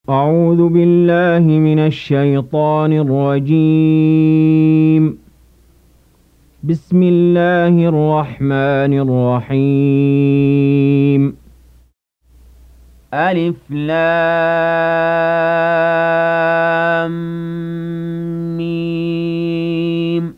أعوذ بالله من الشيطان الرجيم. بسم الله الرحمن الرحيم. ألف لام ميم.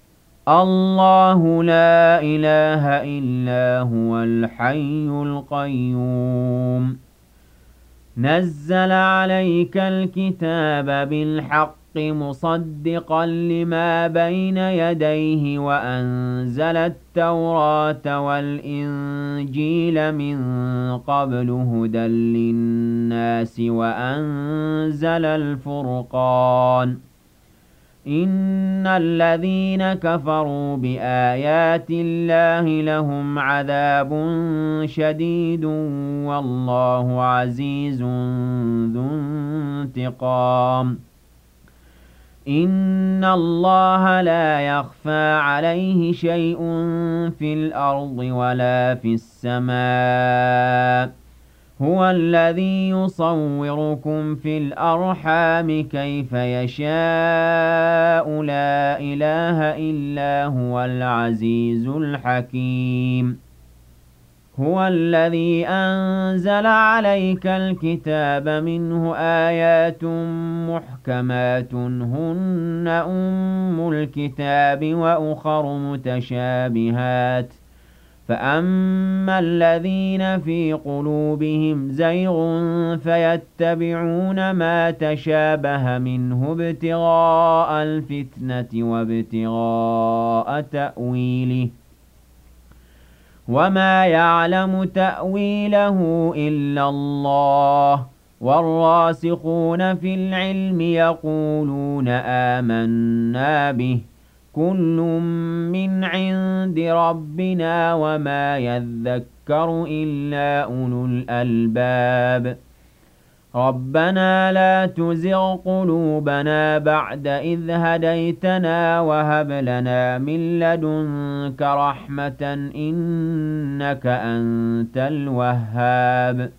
الله لا إله إلا هو الحي القيوم. نزل عليك الكتاب بالحق مصدقا لما بين يديه وأنزل التوراة والإنجيل من قبل هدى للناس وأنزل الفرقان. إن الذين كفروا بآيات الله لهم عذاب شديد والله عزيز ذو انتقام. إن الله لا يخفى عليه شيء في الأرض ولا في السماء. هو الذي يصوركم في الأرحام كيف يشاء لا إله إلا هو العزيز الحكيم. هو الذي أنزل عليك الكتاب منه آيات محكمات هن أم الكتاب وأخر متشابهات فأما الذين في قلوبهم زيغ فيتبعون ما تشابه منه ابتغاء الفتنة وابتغاء تأويله وما يعلم تأويله إلا الله والراسخون في العلم يقولون آمنا به كل من عند ربنا وما يذكر إلا أولو الألباب. ربنا لا تزغ قلوبنا بعد إذ هديتنا وهب لنا من لدنك رحمة إنك أنت الوهاب.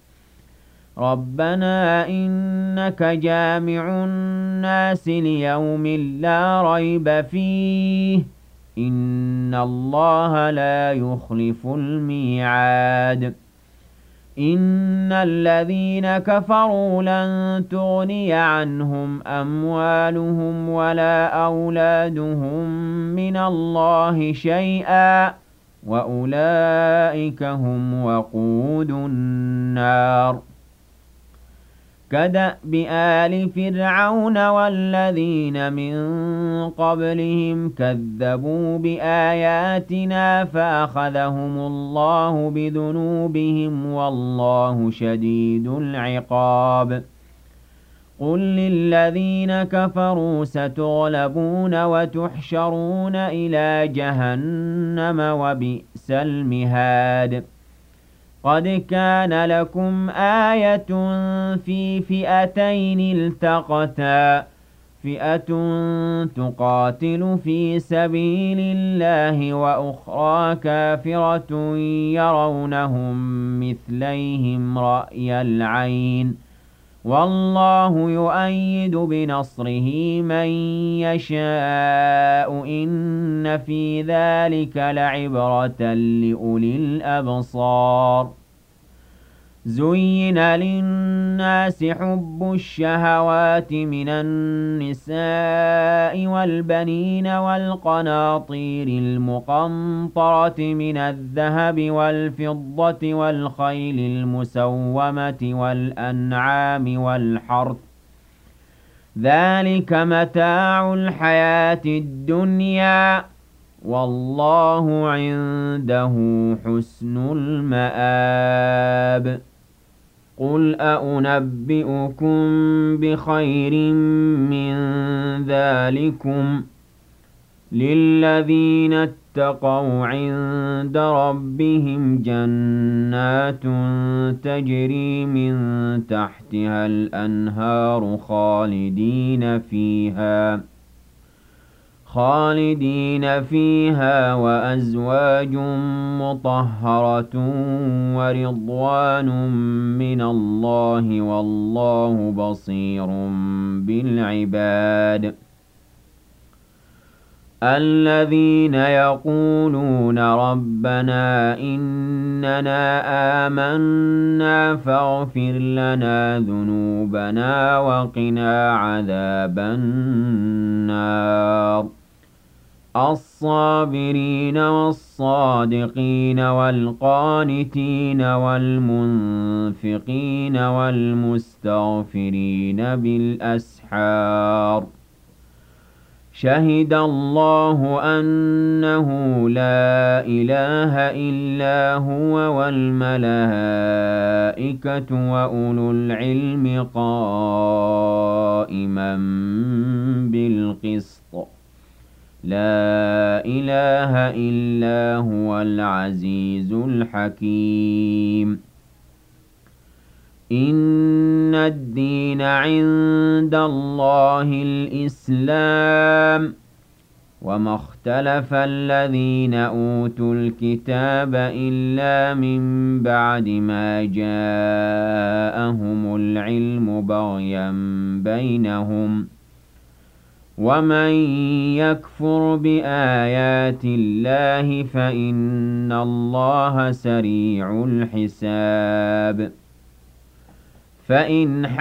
ربنا إنك جامع الناس ليوم لا ريب فيه إن الله لا يخلف الميعاد. إن الذين كفروا لن تغني عنهم أموالهم ولا أولادهم من الله شيئا وأولئك هم وقود النار. كدأب آل فرعون والذين من قبلهم كذبوا بآياتنا فأخذهم الله بذنوبهم والله شديد العقاب. قل للذين كفروا ستغلبون وتحشرون إلى جهنم وبئس المهاد. قد كان لكم آية في فئتين التقتا فئة تقاتل في سبيل الله وأخرى كافرة يرونهم مثليهم رأي العين والله يؤيد بنصره من يشاء إن في ذلك لعبرة لأولي الأبصار. زين للناس حب الشهوات من النساء والبنين والقناطير المقنطرة من الذهب والفضة والخيل المسومة والأنعام والحرث ذلك متاع الحياة الدنيا والله عنده حسن المآب. قل أنبئكم بخير من ذلكم للذين اتقوا عند ربهم جنات تجري من تحتها الأنهار خالدين فيها وأزواج مطهرة ورضوان من الله والله بصير بالعباد الذين يقولون ربنا إننا آمنا فاغفر لنا ذنوبنا وقنا عذاب النار الصابرين والصادقين والقانتين والمنفقين والمستغفرين بالأسحار شهد الله أنه لا إله إلا هو والملائكة وأولو العلم قائما بالقسط لا إله إلا هو العزيز الحكيم إن الدين عند الله الإسلام وما اختلف الذين أوتوا الكتاب إلا من بعد ما جاءهم العلم بغيا بينهم ومن يكفر بآيات الله فإن الله سريع الحساب فإن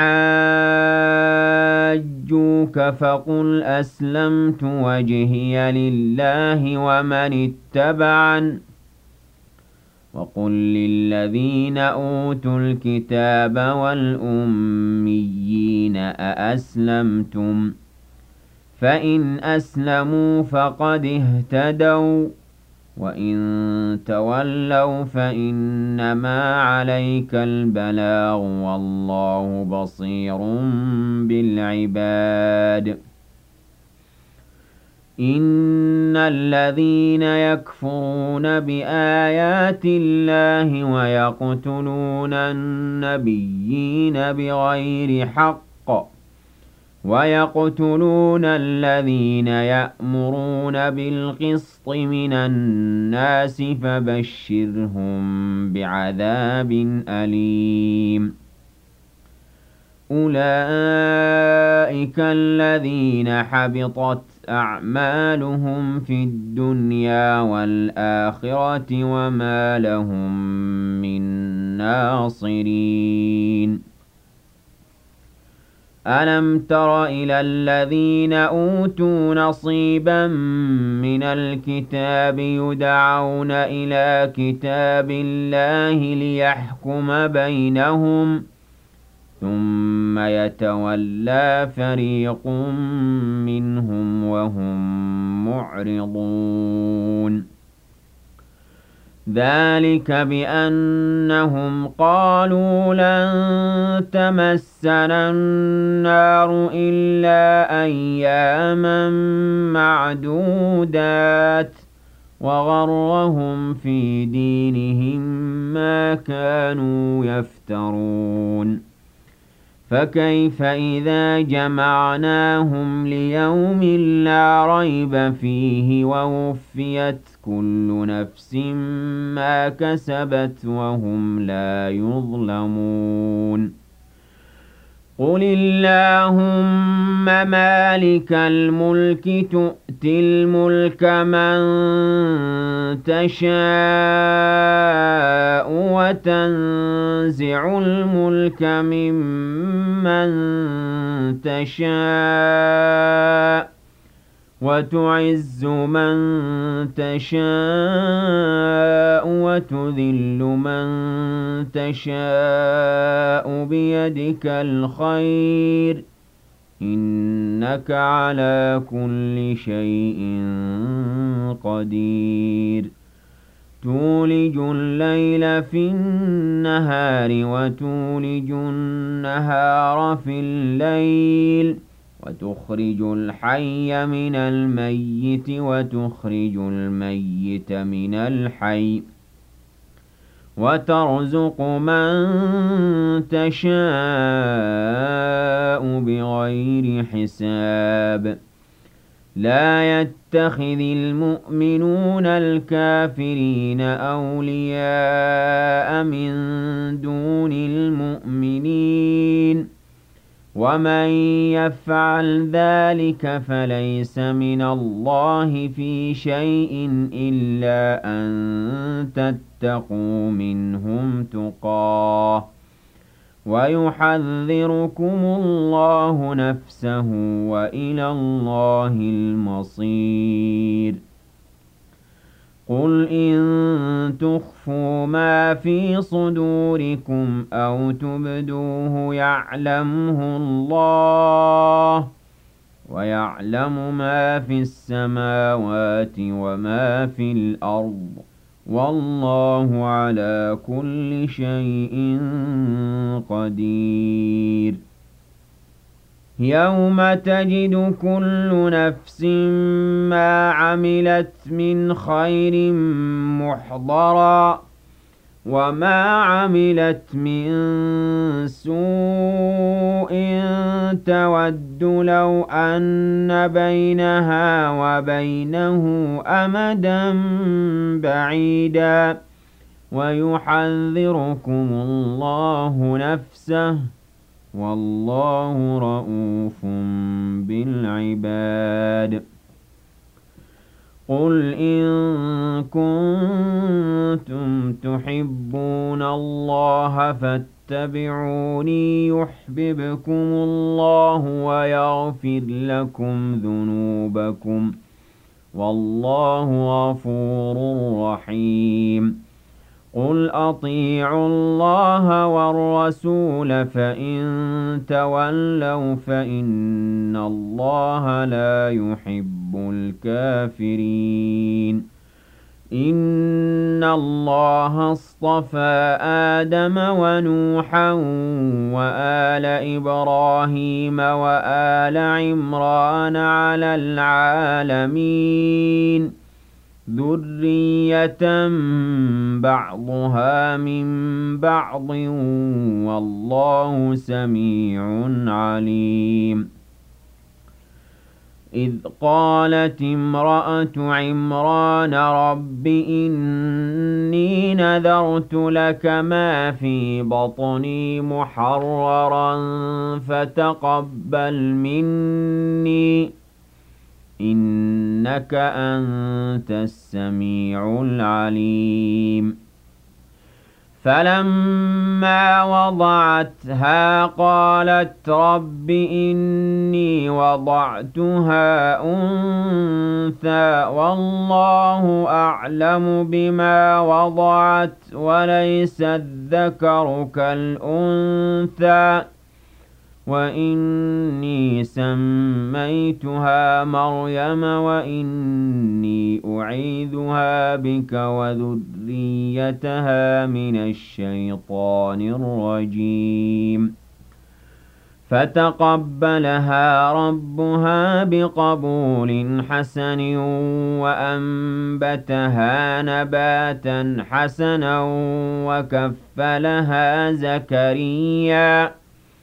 حاجوك فقل أسلمت وجهي لله ومن اتبعن وقل للذين أوتوا الكتاب والأميين أأسلمتم فإن أسلموا فقد اهتدوا وإن تولوا فإنما عليك البلاغ والله بصير بالعباد إن الذين يكفرون بآيات الله ويقتلون النبيين بغير حق ويقتلون الذين يأمرون بالقسط من الناس فبشرهم بعذاب أليم أولئك الذين حبطت أعمالهم في الدنيا والآخرة وما لهم من ناصرين ألم تر إلى الذين أوتوا نصيبا من الكتاب يدعون إلى كتاب الله ليحكم بينهم ثم يتولى فريق منهم وهم معرضون ذلك بأنهم قالوا لن تمسنا النار إلا أياما معدودات وغرهم في دينهم ما كانوا يفترون فكيف إذا جمعناهم ليوم لا ريب فيه ووفيت كل نفس ما كسبت وهم لا يظلمون قل اللهم مالك الملك تؤتي الملك من تشاء وتنزع الملك ممن تشاء وتعز من تشاء وتذل من تشاء بيدك الخير إنك على كل شيء قدير تولج الليل في النهار وتولج النهار في الليل وتخرج الحي من الميت وتخرج الميت من الحي وترزق من تشاء بغير حساب لا يتخذ المؤمنون الكافرين أولياء من دون المؤمنين ومن يفعل ذلك فليس من الله في شيء إلا أن تتقوا منهم تقاه ويحذركم الله نفسه وإلى الله المصير قل إن تخفوا ما في صدوركم أو تبدوه يعلمه الله ويعلم ما في السماوات وما في الأرض والله على كل شيء قدير يوم تجد كل نفس ما عملت من خير محضرا وما عملت من سوء تود لو أن بينها وبينه أمدا بعيدا ويحذركم الله نفسه والله رءوف بالعباد قل إن كنتم تحبون الله فاتبعوني يحببكم الله ويغفر لكم ذنوبكم والله غفور رحيم قل أطيعوا الله والرسول فإن تولوا فإن الله لا يحب الكافرين إن الله اصطفى آدم ونوحا وآل إبراهيم وآل عمران على العالمين ذرية بعضها من بعض والله سميع عليم إذ قالت امرأة عمران رب إني نذرت لك ما في بطني محررا فتقبل مني إنك أنت السميع العليم فلما وضعتها قالت رب إني وضعتها أنثى والله أعلم بما وضعت وليس الذكر كالأنثى وإني سميتها مريم وإني أعيذها بك وذريتها من الشيطان الرجيم فتقبلها ربها بقبول حسن وأنبتها نباتا حسنا وكفلها زكريا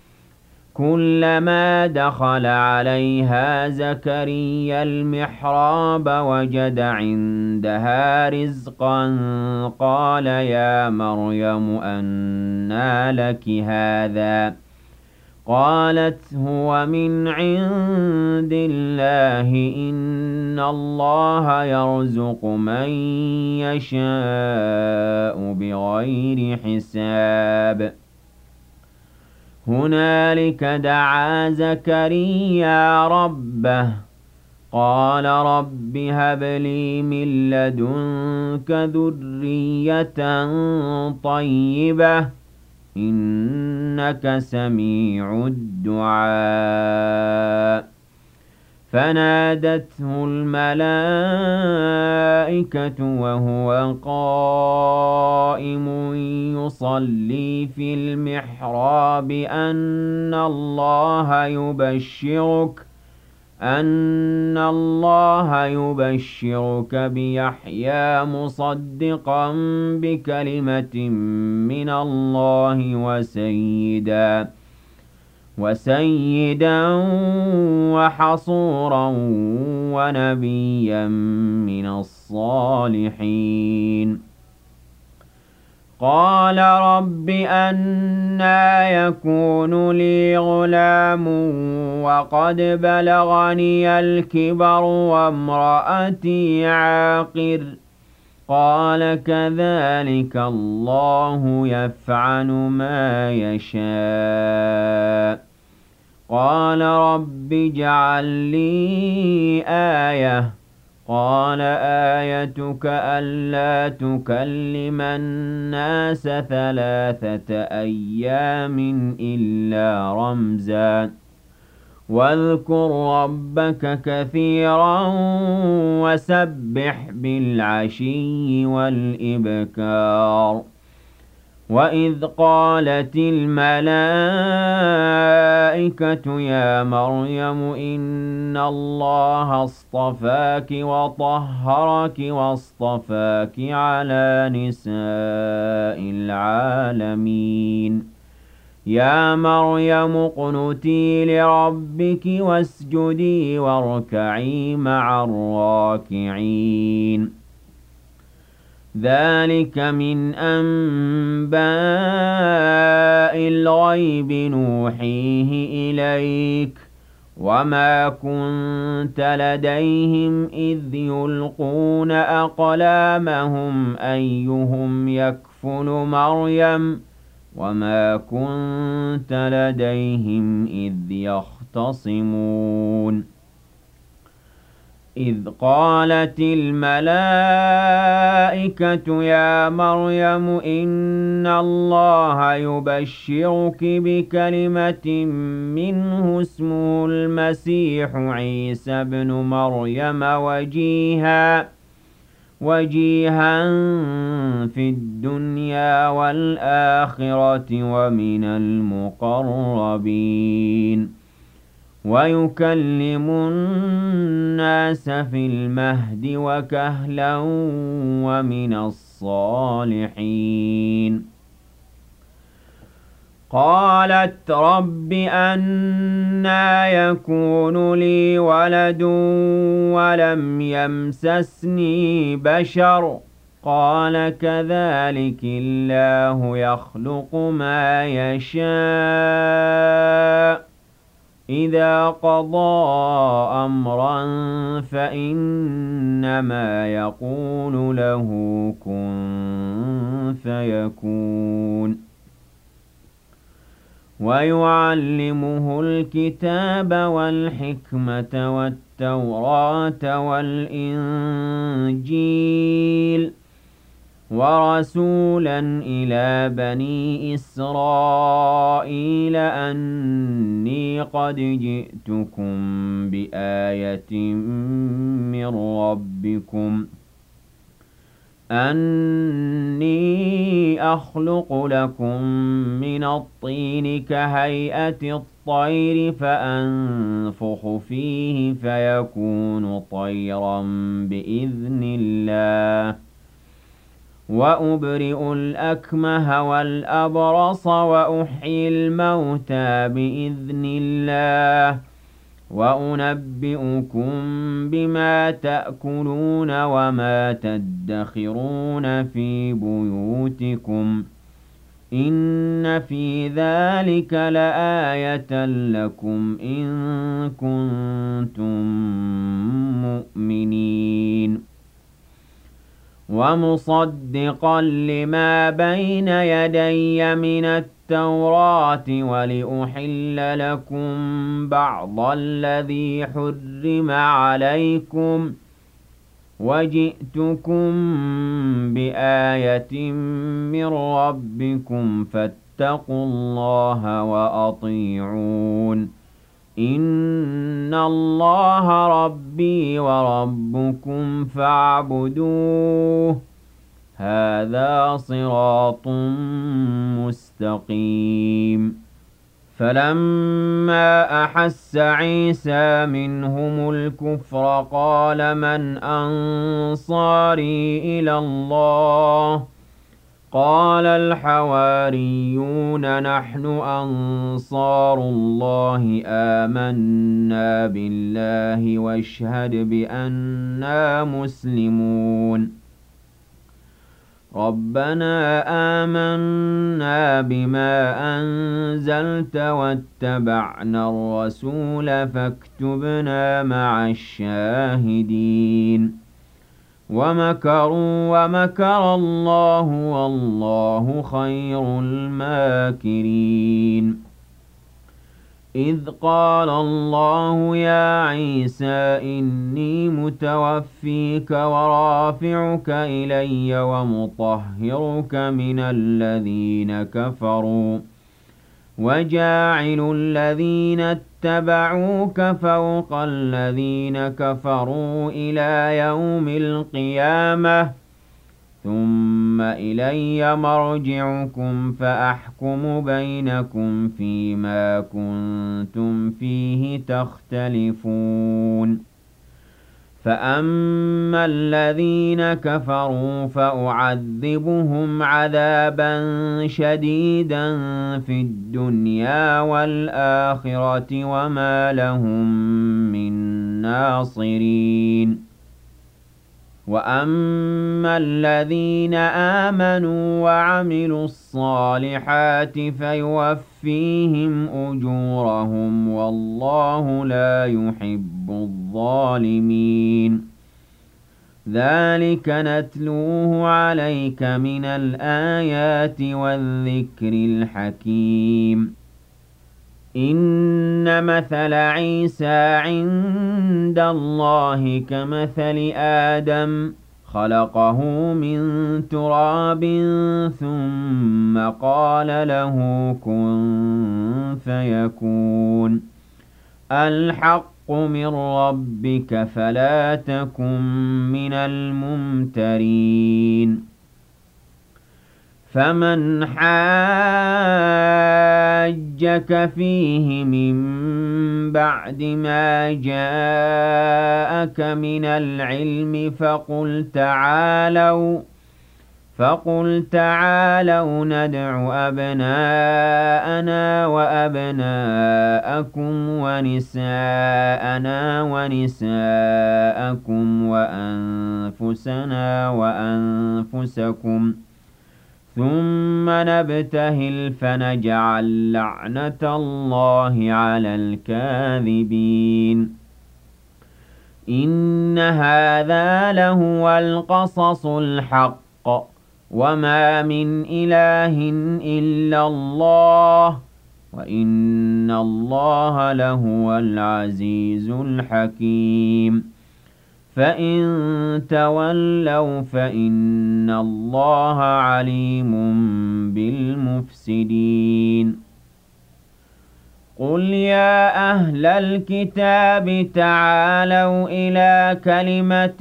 كلما دخل عليها زكريا المحراب وجد عندها رزقا قال يا مريم أنى لك هذا قالت هو من عند الله إن الله يرزق من يشاء بغير حساب هنالك دعا زكريا ربه قال رب هب لي من لدنك ذرية طيبة إنك سميع الدعاء فنادته الملائكة وهو قائم يصلي في المحراب أن الله يبشرك بيحيى مصدقا بكلمة من الله وسيدا وحصورا ونبيا من الصالحين. قال رب أنى يكون لي غلام وقد بلغني الكبر وامرأتي عاقر. قال كذلك الله يفعل ما يشاء. قال رب اجعل لي آية. قال آيتك ألا تكلم الناس 3 أيام إلا رمزا واذكر ربك كثيرا وسبح بالعشي والإبكار. وإذ قالت الملائكة يا مريم إن الله اصطفاك وطهرك واصطفاك على نساء العالمين. يا مريم اقنتي لربك واسجدي واركعي مع الراكعين. ذلك من أنباء الغيب نوحيه إليك وما كنت لديهم إذ يلقون أقلامهم أيهم يكفل مريم وما كنت لديهم إذ يختصمون. إذ قالت الملائكة يا مريم إن الله يبشرك بكلمة منه اسمه المسيح عيسى بن مريم وجيها في الدنيا والآخرة ومن المقربين ويكلم الناس في المهد وكهلا ومن الصالحين. قالت رب أنى يكون لي ولد ولم يمسسني بشر. قال كذلك الله يخلق ما يشاء إذا قضى أمرا فإنما يقول له كن فيكون. ويعلمه الكتاب والحكمة والتوراة والإنجيل ورسولا إلى بني إسرائيل أني قد جئتكم بآية من ربكم أني أخلق لكم من الطين كهيئة الطير فأنفخ فيه فيكون طيرا بإذن الله وأبرئ الأكمه والأبرص وأحيي الموتى بإذن الله وأنبئكم بما تأكلون وما تدخرون في بيوتكم إن في ذلك لآية لكم إن كنتم مؤمنين. ومصدقا لما بين يدي من التوراة ولأحل لكم بعض الذي حرم عليكم وجئتكم بآية من ربكم فاتقوا الله وأطيعون إن الله ربي وربكم فاعبدوه هذا صراط مستقيم. فلما أحس عيسى منهم الكفر قال من أنصاري إلى الله قال الحواريون نحن أنصار الله آمنا بالله واشهد بأننا مسلمون ربنا آمنا بما أنزلت واتبعنا الرسول فاكتبنا مع الشاهدين ومكروا ومكر الله والله خير الماكرين إذ قال الله يا عيسى إني متوفيك ورافعك إلي ومطهرك من الذين كفروا وجاعل الذين اتبعوك فوق الذين كفروا إلى يوم القيامة ثم إلي مرجعكم فأحكم بينكم فيما كنتم فيه تختلفون فأما الذين كفروا فأعذبهم عذابا شديدا في الدنيا والآخرة وما لهم من ناصرين وأما الذين آمنوا وعملوا الصالحات فيوفيهم أجورهم والله لا يحب الظالمين ذلك نتلوه عليك من الآيات والذكر الحكيم إن مثل عيسى عند الله كمثل آدم خلقه من تراب ثم قال له كن فيكون الحق من ربك فلا تكن من الممترين فمن حاجك فيه من بعد ما جاءك من العلم فقل تعالوا ندع أبناءنا وأبناءكم ونساءنا ونساءكم وأنفسنا وأنفسكم ثم نبتهل فنجعل لعنة الله على الكاذبين إن هذا لهو القصص الحق وما من إله إلا الله وإن الله لهو العزيز الحكيم فإن تولوا فإن الله عليم بالمفسدين قل يا أهل الكتاب تعالوا إلى كلمة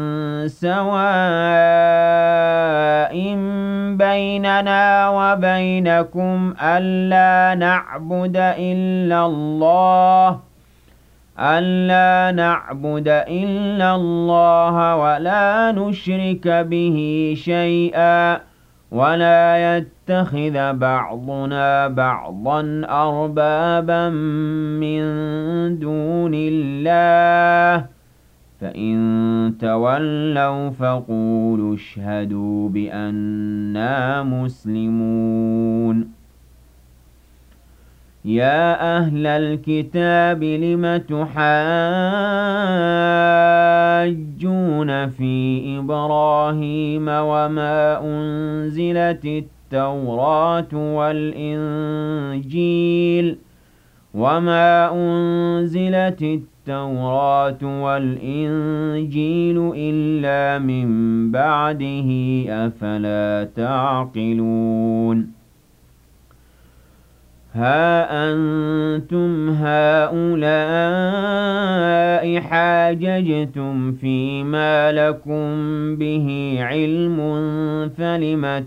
سواء بيننا وبينكم ألا نعبد إلا الله ولا نشرك به شيئا ولا يتخذ بعضنا بعضا أربابا من دون الله فإن تولوا فقولوا اشهدوا بأننا مسلمون يا أهل الكتاب لم تحاجون في إبراهيم وما أنزلت التوراة والإنجيل إلا من بعده أفلا تعقلون ها أنتم هؤلاء حاججتم فيما لكم به علم فلم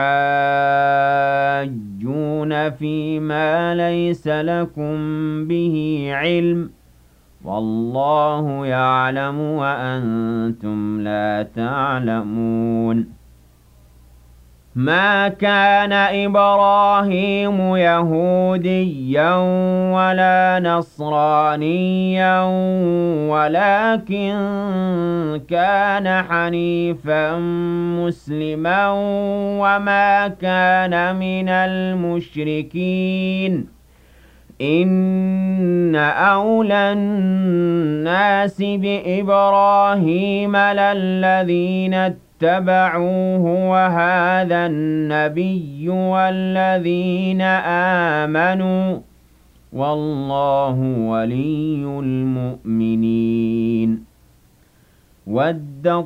تحاجون فيما ليس لكم به علم والله يعلم وأنتم لا تعلمون ما كان إبراهيم يهوديا ولا نصرانيا ولكن كان حنيفا مسلما وما كان من المشركين إن أولى الناس بإبراهيم للذين اتبعوه وهذا النبي والذين آمنوا والله ولي المؤمنين ودت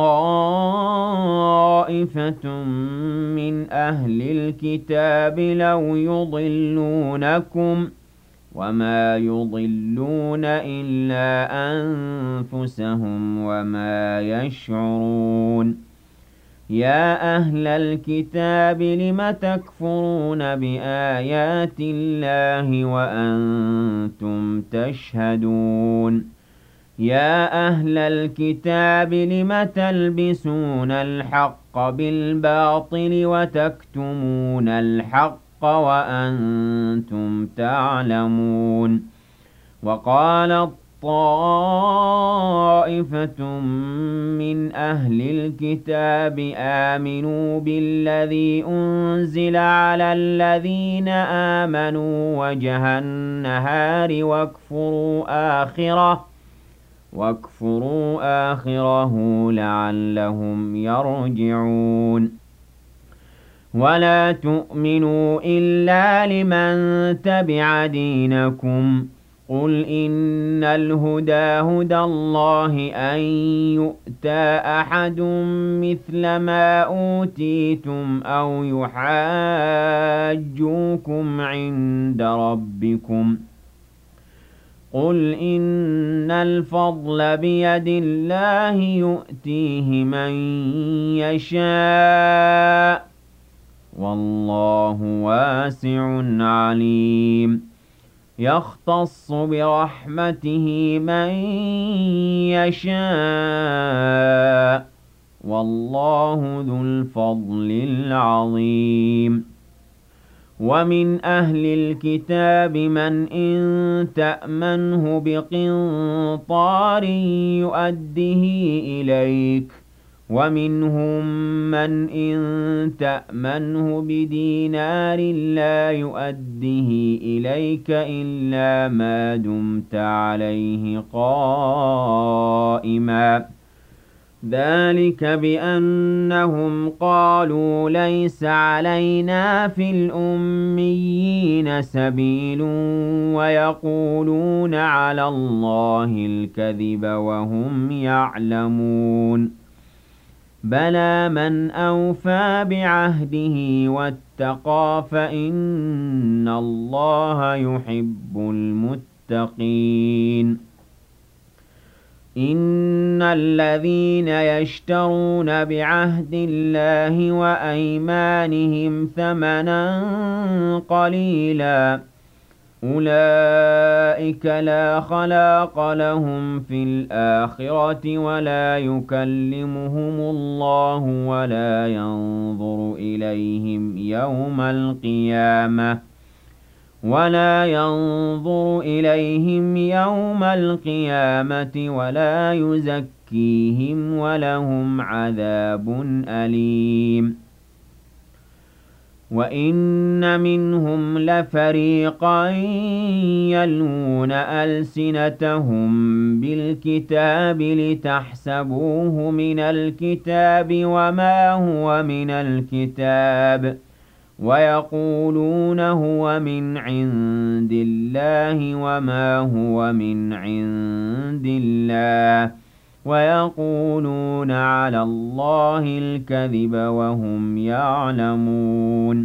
طائفة من أهل الكتاب لو يضلونكم وما يضلون إلا أنفسهم وما يشعرون يا أهل الكتاب لم تكفرون بآيات الله وأنتم تشهدون يا أهل الكتاب لم تلبسون الحق بالباطل وتكتمون الحق وأنتم تعلمون وقالت طائفة من أهل الكتاب آمنوا بالذي أنزل على الذين آمنوا وجه النهار واكفروا آخره لعلهم يرجعون ولا تؤمنوا إلا لمن تبع دينكم قل إن الهدى هدى الله أن يؤتى أحد مثل ما أوتيتم أو يحاجوكم عند ربكم قل إن الفضل بيد الله يؤتيه من يشاء والله واسع عليم يختص برحمته من يشاء والله ذو الفضل العظيم ومن أهل الكتاب من إن تأمنه بقنطار يؤده إليك ومنهم من إن تأمنه بدينار لا يؤده إليك إلا ما دمت عليه قائما ذلك بأنهم قالوا ليس علينا في الأميين سبيل ويقولون على الله الكذب وهم يعلمون بلى من أوفى بعهده واتقى فإن الله يحب المتقين إن الذين يشترون بعهد الله وأيمانهم ثمنا قليلا أولئك لا خلاق لهم في الآخرة ولا يكلمهم الله ولا ينظر إليهم يوم القيامة ولا يزكيهم ولهم عذاب أليم وإن منهم لفريقا يلوون ألسنتهم بالكتاب لتحسبوه من الكتاب وما هو من الكتاب ويقولون هو من عند الله وما هو من عند الله ويقولون على الله الكذب وهم يعلمون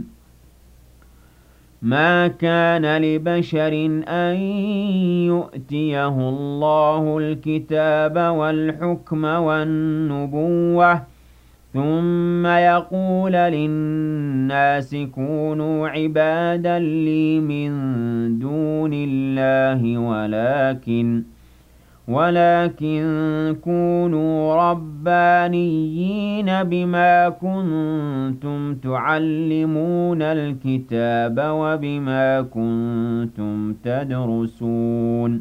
ما كان لبشر أن يؤتيه الله الكتاب والحكم والنبوة ثم يقول للناس كونوا عبادا لي من دون الله ولكن كونوا ربانيين بما كنتم تعلمون الكتاب وبما كنتم تدرسون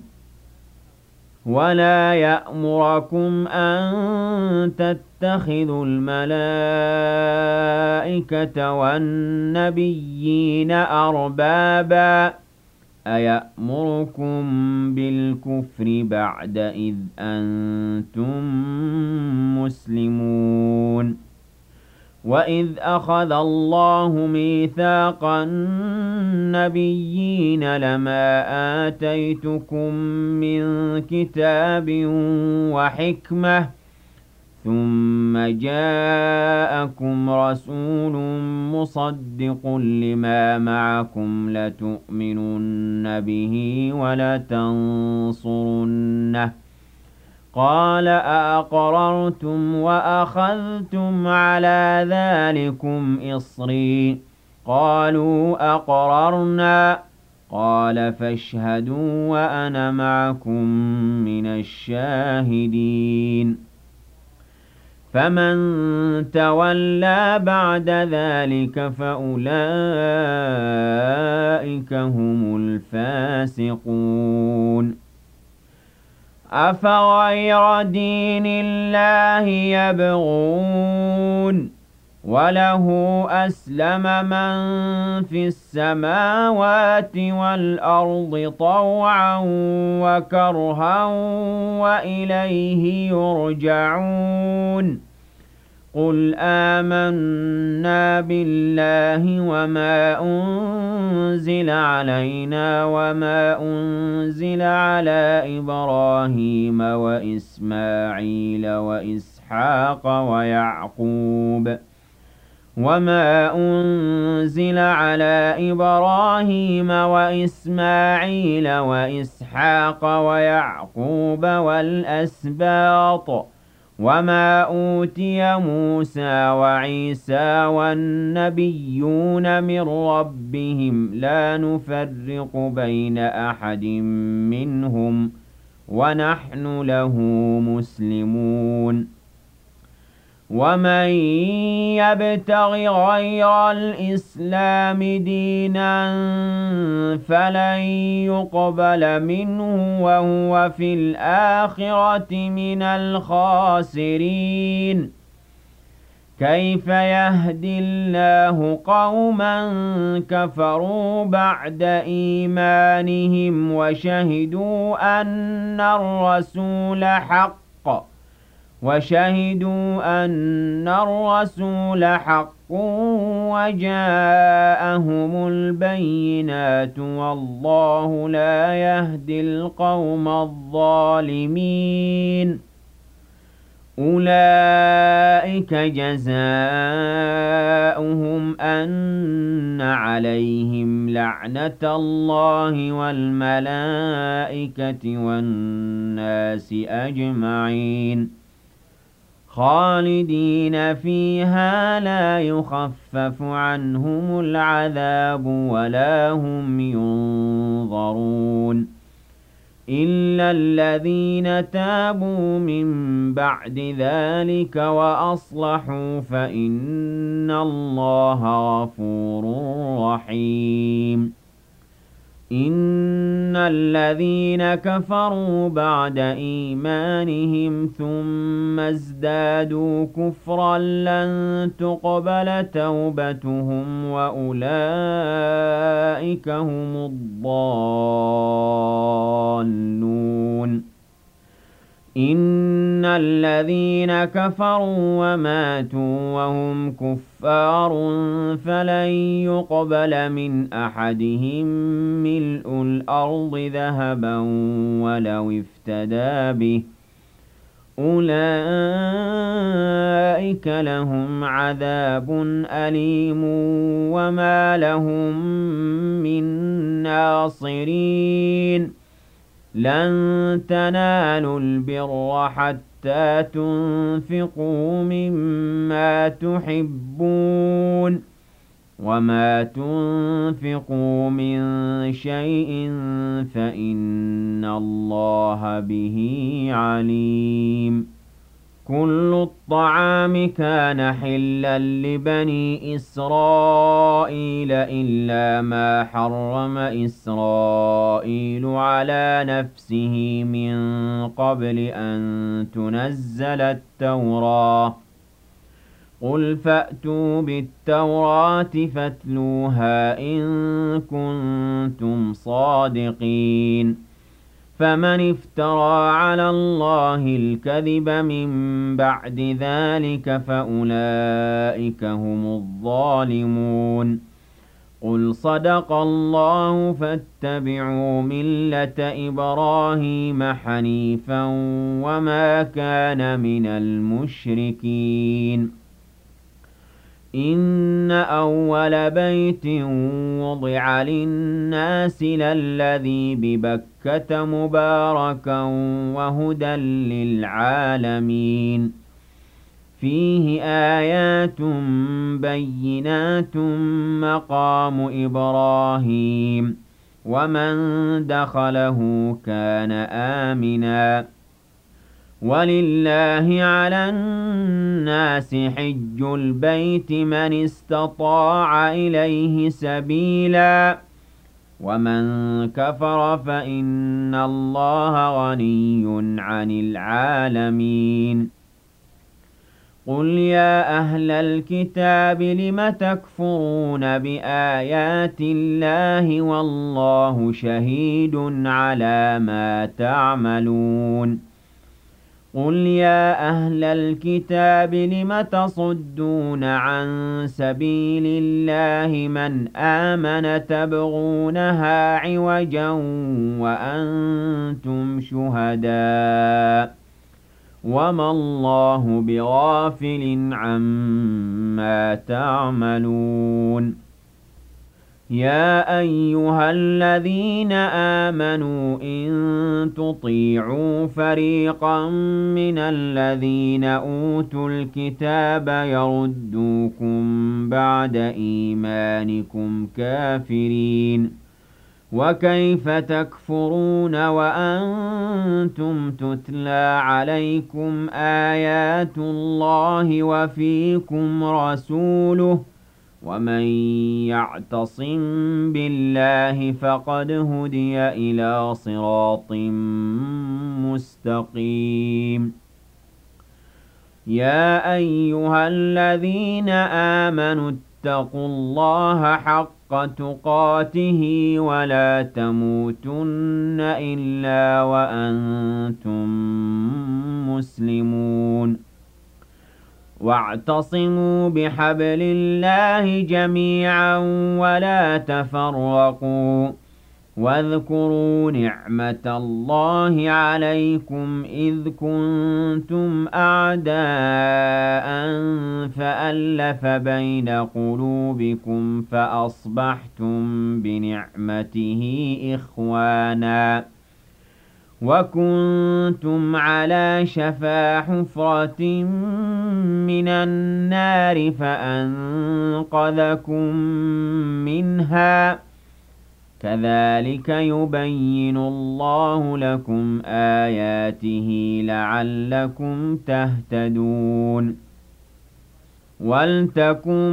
ولا يأمركم أن تتخذوا الملائكة والنبيين أربابا أيأمركم بالكفر بعد إذ أنتم مسلمون وإذ أخذ الله ميثاق النبيين لما آتيتكم من كتاب وحكمة ثم جاءكم رسول مصدق لما معكم لتؤمنن به ولتنصرنه قال أأقررتم وأخذتم على ذلكم إصري قالوا أقررنا قال فاشهدوا وأنا معكم من الشاهدين فمن تولى بعد ذلك فأولئك هم الفاسقون أفغير دين الله يبغون وله أسلم من في السماوات والأرض طوعا وكرها وإليه يرجعون قل آمنا بالله وما أنزل علينا وما أنزل على إبراهيم وإسماعيل وإسحاق ويعقوب وما أنزل على إبراهيم وإسماعيل وإسحاق ويعقوب والأسباط وما أوتي موسى وعيسى والنبيون من ربهم لا نفرق بين أحد منهم ونحن له مسلمون ومن يبتغ غير الإسلام دينا فلن يقبل منه وهو في الآخرة من الخاسرين كيف يهدي الله قوما كفروا بعد إيمانهم وشهدوا أن الرسول حق وجاءهم البينات والله لا يهدي القوم الظالمين أولئك جزاؤهم أن عليهم لعنة الله والملائكة والناس أجمعين خالدين فيها لا يخفف عنهم العذاب ولا هم ينظرون إلا الذين تابوا من بعد ذلك وأصلحوا فإن الله غفور رحيم إن الذين كفروا بعد إيمانهم ثم ازدادوا كفرا لن تقبل توبتهم وأولئك هم الضالون إن الذين كفروا وماتوا وهم كفار فلن يقبل من أحدهم ملء الأرض ذهبا ولو افتدى به أولئك لهم عذاب أليم وما لهم من ناصرين لن تنالوا البر حتى تنفقوا مما تحبون وما تنفقوا من شيء فإن الله به عليم كل الطعام كان حلا لبني إسرائيل إلا ما حرم إسرائيل على نفسه من قبل أن تنزل التوراة قل فأتوا بالتوراة فاتلوها إن كنتم صادقين فمن افترى على الله الكذب من بعد ذلك فأولئك هم الظالمون قل صدق الله فاتبعوا ملة إبراهيم حنيفا وما كان من المشركين إن أول بيت وضع للناس للذي ببكة مباركا وهدى للعالمين فيه آيات بينات مقام إبراهيم ومن دخله كان آمناً ولله على الناس حج البيت من استطاع إليه سبيلا ومن كفر فإن الله غني عن العالمين قل يا أهل الكتاب لم تكفرون بآيات الله والله شهيد على ما تعملون قل يا أهل الكتاب لم تصدون عن سبيل الله من آمن تبغونها عوجا وأنتم شهداء وما الله بغافل عما تعملون يا أيها الذين آمنوا إن تطيعوا فريقا من الذين أوتوا الكتاب يردوكم بعد إيمانكم كافرين وكيف تكفرون وأنتم تتلى عليكم آيات الله وفيكم رسوله ومن يعتصم بالله فقد هدي إلى صراط مستقيم يا أيها الذين آمنوا اتقوا الله حق تقاته ولا تموتن إلا وأنتم مسلمون واعتصموا بحبل الله جميعا ولا تفرقوا واذكروا نعمة الله عليكم إذ كنتم أعداء فألف بين قلوبكم فأصبحتم بنعمته إخواناً وكنتم على شفا حفرة من النار فأنقذكم منها كذلك يبين الله لكم آياته لعلكم تهتدون ولتكن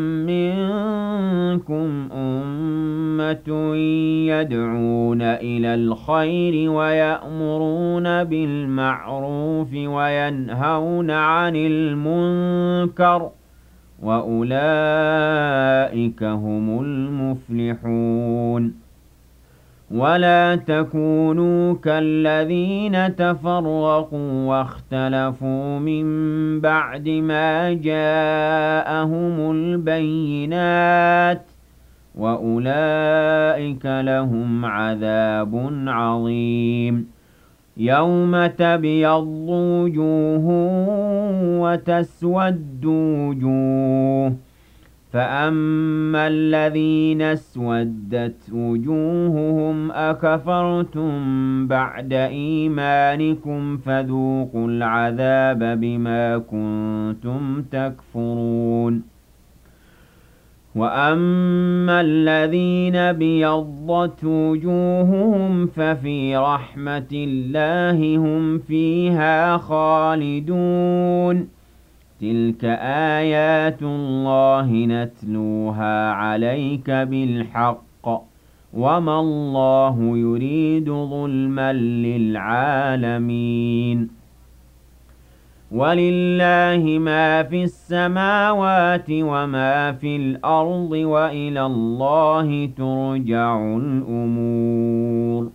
منكم أمة يدعون إلى الخير ويأمرون بالمعروف وينهون عن المنكر وأولئك هم المفلحون ولا تكونوا كالذين تفرقوا واختلفوا من بعد ما جاءهم البينات وأولئك لهم عذاب عظيم يوم تبيض وجوه وتسود وجوه فأما الذين اسودت وجوههم أكفرتم بعد إيمانكم فذوقوا العذاب بما كنتم تكفرون وَأَمَّا الَّذِينَ ابْيَضَّتْ وُجُوهُهُمْ فَفِي رَحْمَةِ اللَّهِ هُمْ فِيهَا خَالِدُونَ تِلْكَ آيَاتُ اللَّهِ نَتْلُوهَا عَلَيْكَ بِالْحَقِّ ۗ وَمَا اللَّهُ يُرِيدُ ظُلْمًا لِّلْعَالَمِينَ وَلِلَّهِ مَا فِي السَّمَاوَاتِ وَمَا فِي الْأَرْضِ ۖ وَإِلَى اللَّهِ تُرْجَعُ الْأُمُورُ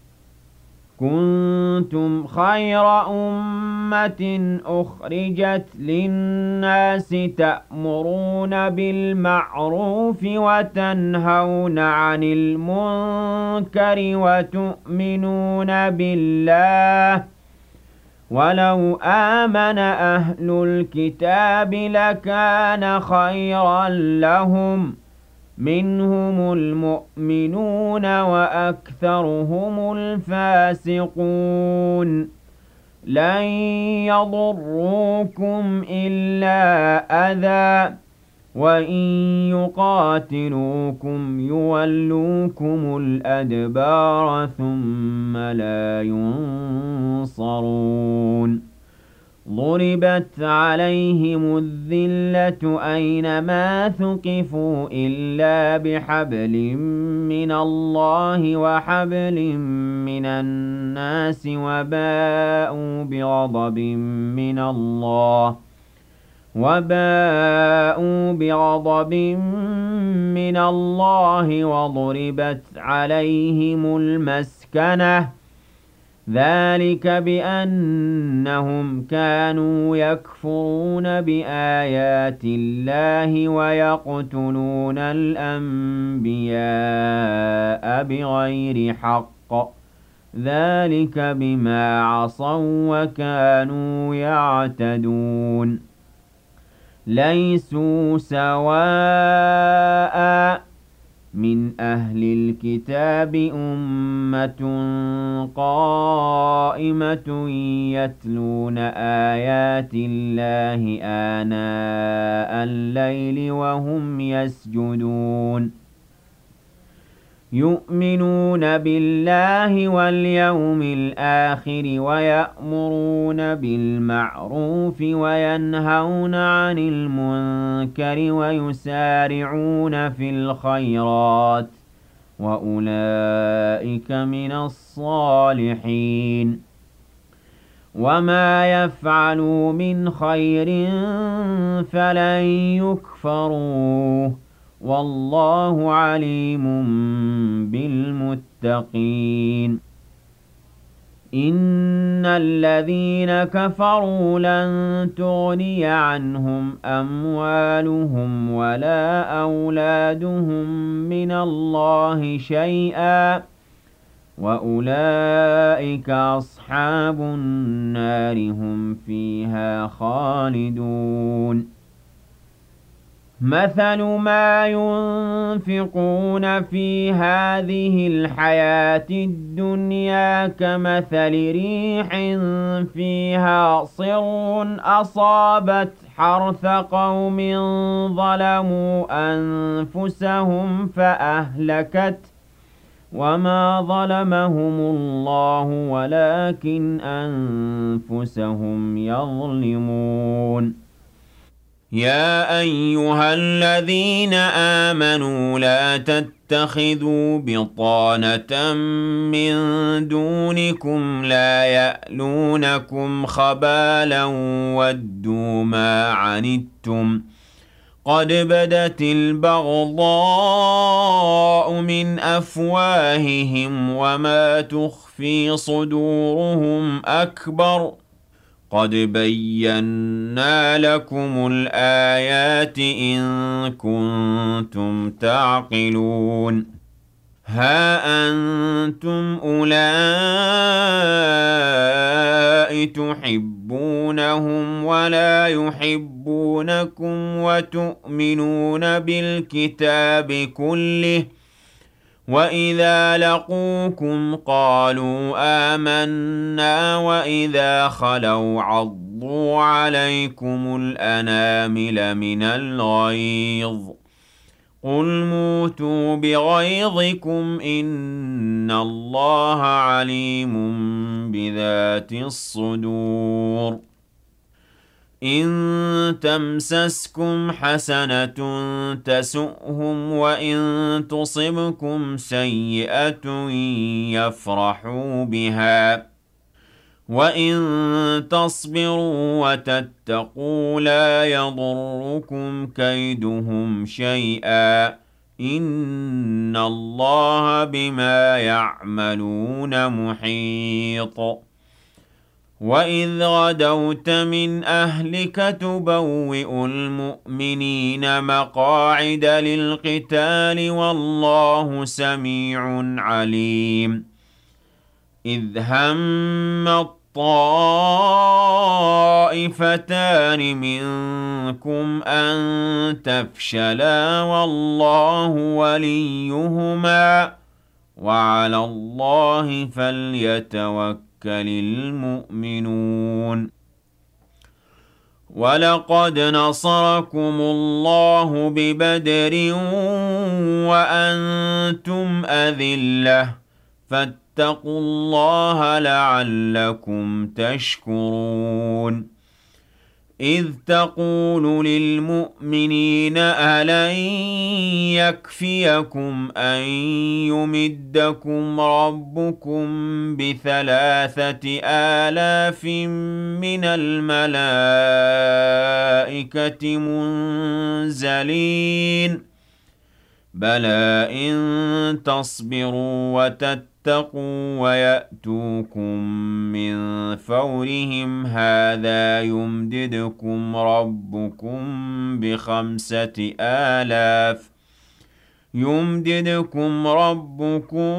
كُنتُمْ خَيْرَ أُمَّةٍ أُخْرِجَتْ لِلنَّاسِ تَأْمُرُونَ بِالْمَعْرُوفِ وَتَنْهَوْنَ عَنِ الْمُنكَرِ وَتُؤْمِنُونَ بِاللَّهِ ۗ وَلَوْ آمَنَ أَهْلُ الْكِتَابِ لَكَانَ خَيْرًا لَّهُم ۚ مِّنْهُمُ الْمُؤْمِنُونَ وَأَكْثَرُهُمُ الْفَاسِقُونَ لَن يَضُرُّوكُمْ إِلَّا أَذًى ۖ وَإِن يُقَاتِلُوكُمْ يُوَلُّوكُمُ الْأَدْبَارَ ثُمَّ لَا يُنصَرُونَ ضُرِبَتْ عَلَيْهِمُ الذِّلَّةُ أَيْنَمَا ثُقِفُوا إِلَّا بِحَبْلٍ مِّنَ اللَّهِ وَحَبْلٍ مِّنَ النَّاسِ وَبَاءُوا بِغَضَبٍ مِّنَ اللَّهِ وَضُرِبَتْ عَلَيْهِمُ الْمَسْكَنَةُ ۚ ذَٰلِكَ بِأَنَّهُمْ كَانُوا يَكْفُرُونَ بِآيَاتِ اللَّهِ وَيَقْتُلُونَ الْأَنبِيَاءَ بِغَيْرِ حَقٍّ ۚ ذَٰلِكَ بِمَا عَصَوا وَّكَانُوا يَعْتَدُونَ لَيْسُوا سَوَاءً ۗ مِّنْ أَهْلِ الْكِتَابِ أُمَّةٌ قَائِمَةٌ يَتْلُونَ آيَاتِ اللَّهِ آنَاءَ اللَّيْلِ وَهُمْ يَسْجُدُونَ يُؤْمِنُونَ بِاللَّهِ وَالْيَوْمِ الْآخِرِ وَيَأْمُرُونَ بِالْمَعْرُوفِ وَيَنْهَوْنَ عَنِ الْمُنكَرِ وَيُسَارِعُونَ فِي الْخَيْرَاتِ ۚ وَأُولَٰئِكَ مِنَ الصَّالِحِينَ وَمَا يَفْعَلُوا مِنْ خَيْرٍ فَلَن يُكْفَرُوهُ ۗ وَاللَّهُ عَلِيمٌ بِالْمُتَّقِينَ إِنَّ الَّذِينَ كَفَرُوا لَن تُغْنِيَ عَنْهُمْ أَمْوَالُهُمْ وَلَا أَوْلَادُهُم مِّنَ اللَّهِ شَيْئًا ۖ وَأُولَٰئِكَ أَصْحَابُ النَّارِ ۖ هُمْ فِيهَا خَالِدُونَ مَثَلُ مَا يُنفِقُونَ فِي هَٰذِهِ الْحَيَاةِ الدُّنْيَا كَمَثَلِ رِيحٍ فِيهَا صِرٌّ أَصَابَتْ حَرْثَ قَوْمٍ ظَلَمُوا أَنفُسَهُمْ فَأَهْلَكَتْهُ ۚ وَمَا ظَلَمَهُمُ اللَّهُ وَلَٰكِنْ أَنفُسَهُمْ يَظْلِمُونَ يَا أَيُّهَا الَّذِينَ آمَنُوا لَا تَتَّخِذُوا بِطَانَةً مِّن دُونِكُمْ لَا يَأْلُونَكُمْ خَبَالًا وَدُّوا مَا عَنِتُّمْ قَدْ بَدَتِ الْبَغْضَاءُ مِنْ أَفْوَاهِهِمْ وَمَا تُخْفِي صُدُورُهُمْ أَكْبَرُ قَدْ بَيَّنَّا لَكُمُ الْآيَاتِ إِن كُنتُمْ تَعْقِلُونَ هَا أَنتُمْ أُولَاءِ تُحِبُّونَهُمْ وَلَا يُحِبُّونَكُمْ وَتُؤْمِنُونَ بِالْكِتَابِ كُلِّهِ وَإِذَا لَقُوكُمْ قَالُوا آمَنَّا وَإِذَا خَلَوْا عَضُّوا عَلَيْكُمُ الْأَنَامِلَ مِنَ الْغَيْظِ قُلْ مُوتُوا بِغَيْظِكُمْ إِنَّ اللَّهَ عَلِيمٌ بِذَاتِ الصُّدُورِ إِن تَمْسَسْكُمْ حَسَنَةٌ تَسُؤْهُمْ وَإِن تُصِبْكُمْ سَيِّئَةٌ يَفْرَحُوا بِهَا وَإِن تَصْبِرُوا وَتَتَّقُوا لَا يَضُرُّكُمْ كَيْدُهُمْ شَيْئًا ۗ إِنَّ اللَّهَ بِمَا يَعْمَلُونَ مُحِيطٌ وَإِذْ غَدَوْتَ مِنْ أَهْلِكَ تُبَوِّئُ الْمُؤْمِنِينَ مَقَاعِدَ لِلْقِتَالِ وَاللَّهُ سَمِيعٌ عَلِيمٌ إِذْ هَمَّ الطَّائِفَتَانِ مِنكُمْ أَن تَفْشَلَا وَاللَّهُ وَلِيُّهُمَا وَعَلَى اللَّهِ فَلْيَتَوَكَّلِ الْمُؤْمِنُونَ وَلَقَدْ نَصَرَكُمُ اللَّهُ بِبَدْرٍ وَأَنتُمْ أَذِلَّةٌ فَاتَّقُوا اللَّهَ لَعَلَّكُمْ تَشْكُرُونَ إِذْ تَقُولُ لِلْمُؤْمِنِينَ أَلَنْ يَكْفِيَكُمْ أَنْ يُمِدَّكُمْ رَبُّكُمْ ب3,000 مِّنَ الْمَلَائِكَةِ مُنْزَلِينَ بَلَىٰ إِن تَصْبِرُوا وَتَتَّقُوا وَيَأْتُوكُم مِّن فَوْرِهِمْ هَٰذَا يُمْدِدْكُمْ رَبُّكُم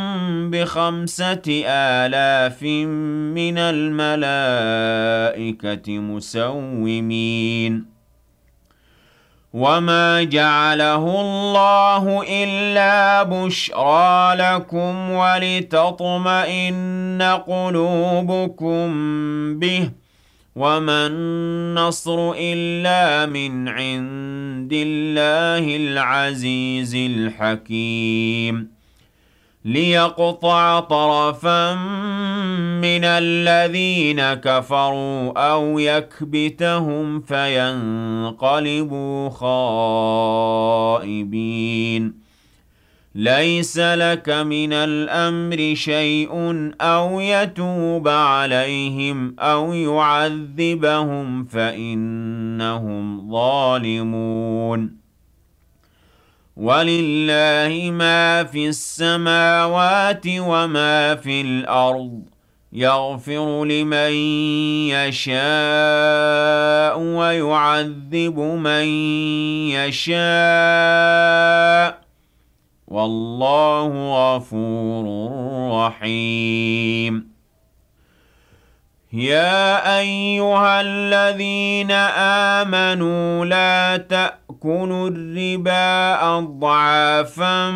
ب5,000 مِّنَ الْمَلَائِكَةِ مُسَوِّمِينَ وَمَا جَعَلَهُ اللَّهُ إِلَّا بُشْرَىٰ لَكُمْ وَلِتَطْمَئِنَّ قُلُوبُكُم بِهِ ۗ وَمَا النَّصْرُ إِلَّا مِنْ عِندِ اللَّهِ الْعَزِيزِ الْحَكِيمِ لِيَقْطَعَ طَرَفًا مِّنَ الَّذِينَ كَفَرُوا أَوْ يَكْبِتَهُمْ فَيَنقَلِبُوا خَائِبِينَ لَيْسَ لَكَ مِنَ الْأَمْرِ شَيْءٌ أَوْ يَتُوبَ عَلَيْهِمْ أَوْ يُعَذِّبَهُمْ فَإِنَّهُمْ ظَالِمُونَ وَلِلَّهِ مَا فِي السَّمَاوَاتِ وَمَا فِي الْأَرْضِ يَغْفِرُ لِمَن يَشَاءُ وَيُعَذِّبُ مَن يَشَاءُ وَاللَّهُ غَفُورٌ رَّحِيمٌ يَا أَيُّهَا الَّذِينَ آمَنُوا لَا تَأْكُلُوا الرِّبَا أَضْعَافًا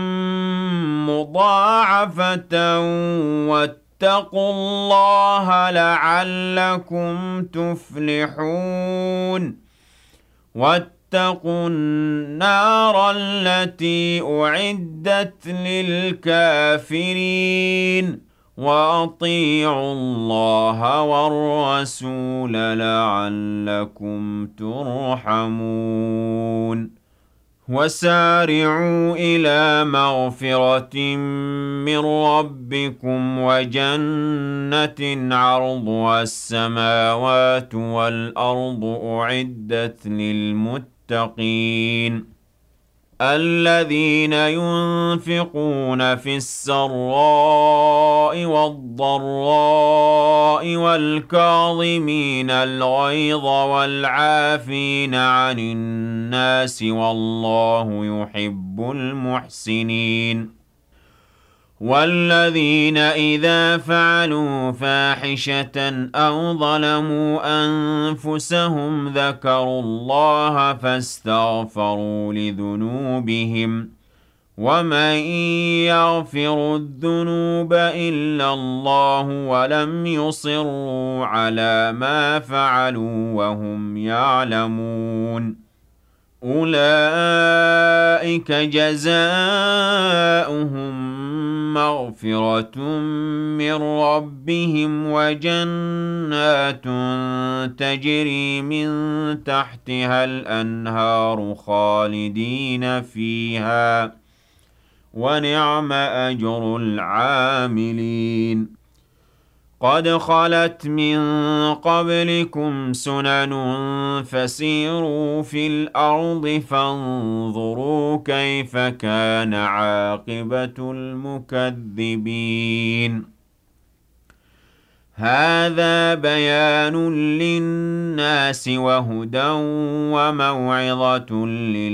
مُّضَاعَفَةً وَاتَّقُوا اللَّهَ لَعَلَّكُمْ تُفْلِحُونَ وَاتَّقُوا النَّارَ الَّتِي أُعِدَّتْ لِلْكَافِرِينَ وَأَطِيعُوا اللَّهَ وَالرَّسُولَ لَعَلَّكُمْ تُرْحَمُونَ وَسَارِعُوا إِلَىٰ مَغْفِرَةٍ مِّن رَّبِّكُمْ وَجَنَّةٍ عَرْضُهَا السَّمَاوَاتُ وَالْأَرْضُ أُعِدَّتْ لِلْمُتَّقِينَ الَّذِينَ يُنفِقُونَ فِي السَّرَّاءِ وَالضَّرَّاءِ وَالْكَاظِمِينَ الْغَيْظَ وَالْعَافِينَ عَنِ النَّاسِ وَاللَّهُ يُحِبُّ الْمُحْسِنِينَ وَالَّذِينَ إِذَا فَعَلُوا فَاحِشَةً أَوْ ظَلَمُوا أَنفُسَهُمْ ذَكَرُوا اللَّهَ فَاسْتَغْفَرُوا لِذُنُوبِهِمْ وَمَن يَغْفِرُ الذُّنُوبَ إِلَّا اللَّهُ وَلَمْ يُصِرُّوا عَلَىٰ مَا فَعَلُوا وَهُمْ يَعْلَمُونَ أولئك جزاؤهم مغفرة من ربهم وجنات تجري من تحتها الأنهار خالدين فيها ونعم أجر العاملين قد خلت من قبلكم سنن فسيروا في الأرض فانظروا كيف كان عاقبة المكذبين هذا بيان للناس وهدى وموعظة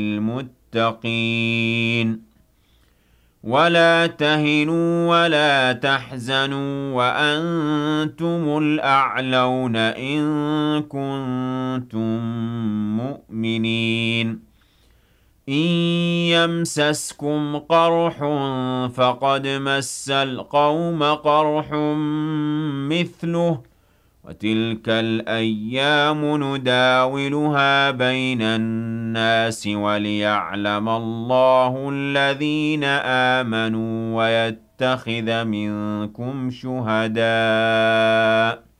للمتقين ولا تهنوا ولا تحزنوا وأنتم الأعلون إن كنتم مؤمنين إن يمسسكم قرح فقد مس القوم قرح مثله وتلك الأيام نداولها بين الناس وليعلم الله الذين آمنوا ويتخذ منكم شهداء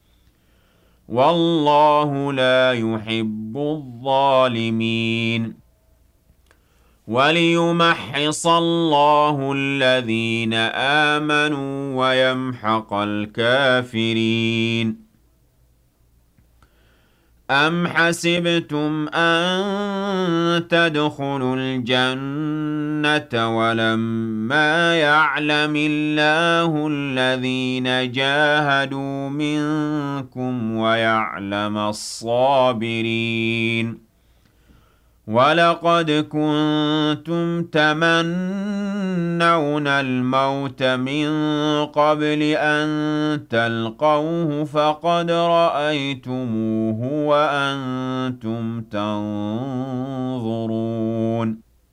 والله لا يحب الظالمين وليمحص الله الذين آمنوا ويمحق الكافرين أم حسبتم أن تدخلوا الجنة ولما يعلم الله الذين جاهدوا منكم ويعلم الصابرين ولقد كنتم تمنون الموت من قبل أن تلقوه فقد رأيتموه وأنتم تنظرون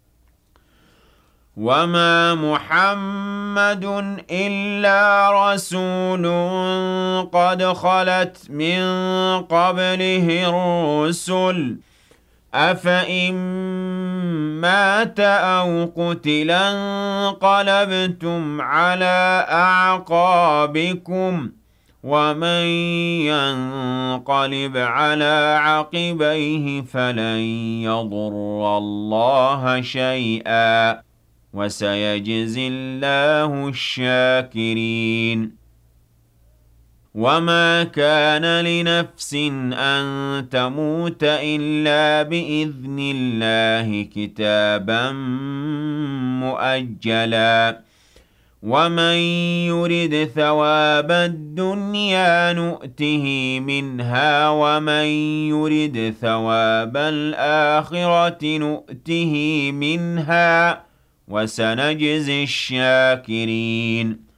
وما محمد إلا رسول قد خلت من قبله الرسل أفإن مات أو قتل انقلبتم على أعقابكم ومن ينقلب على عقبيه فلن يضر الله شيئا وسيجزي الله الشاكرين وما كان لنفس أن تموت إلا بإذن الله كتابا مؤجلا ومن يرد ثواب الدنيا نؤته منها ومن يرد ثواب الآخرة نؤته منها وسنجزي الشاكرين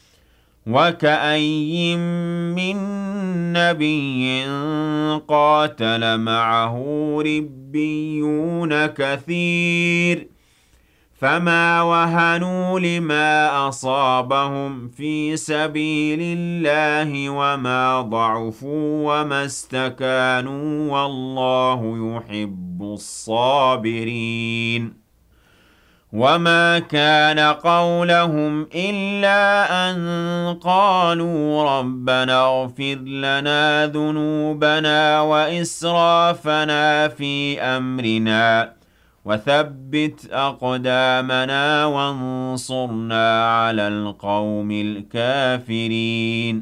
وكأي من نبي قاتل معه ربيون كثير فما وهنوا لما أصابهم في سبيل الله وما ضعفوا وما استكانوا والله يحب الصابرين وما كان قولهم إلا أن قالوا ربنا اغفر لنا ذنوبنا وإسرافنا في أمرنا وثبت أقدامنا وانصرنا على القوم الكافرين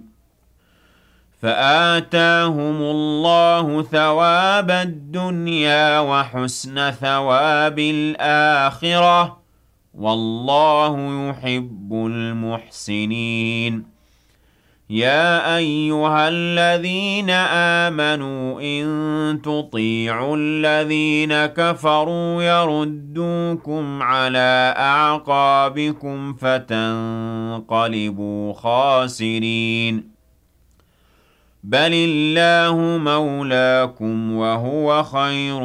فآتاهم الله ثواب الدنيا وحسن ثواب الآخرة والله يحب المحسنين يا أيها الذين آمنوا إن تطيعوا الذين كفروا يردوكم على أعقابكم فتنقلبوا خاسرين بل الله مولاكم وهو خير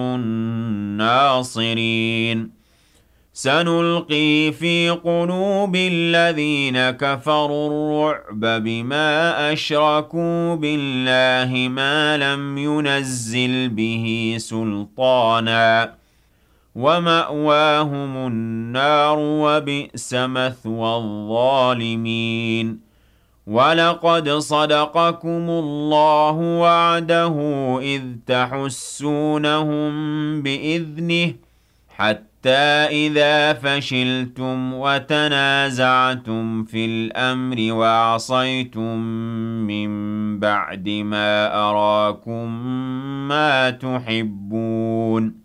الناصرين سنلقي في قلوب الذين كفروا الرعب بما أشركوا بالله ما لم ينزل به سلطانا ومأواهم النار وبئس مثوى الظالمين ولقد صدقكم الله وعده إذ تحسونهم بإذنه حتى إذا فشلتم وتنازعتم في الأمر وعصيتم من بعد ما أراكم ما تحبون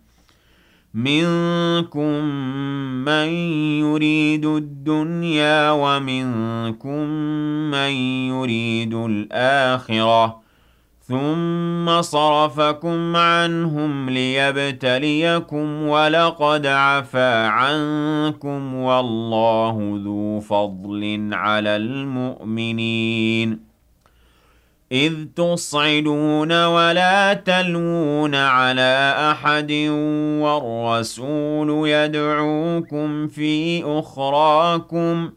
منكم من يريد الدنيا ومنكم من يريد الآخرة ثم صرفكم عنهم ليبتليكم ولقد عفا عنكم والله ذو فضل على المؤمنين إذ تصعدون ولا تلوون على أحد والرسول يدعوكم في أخراكم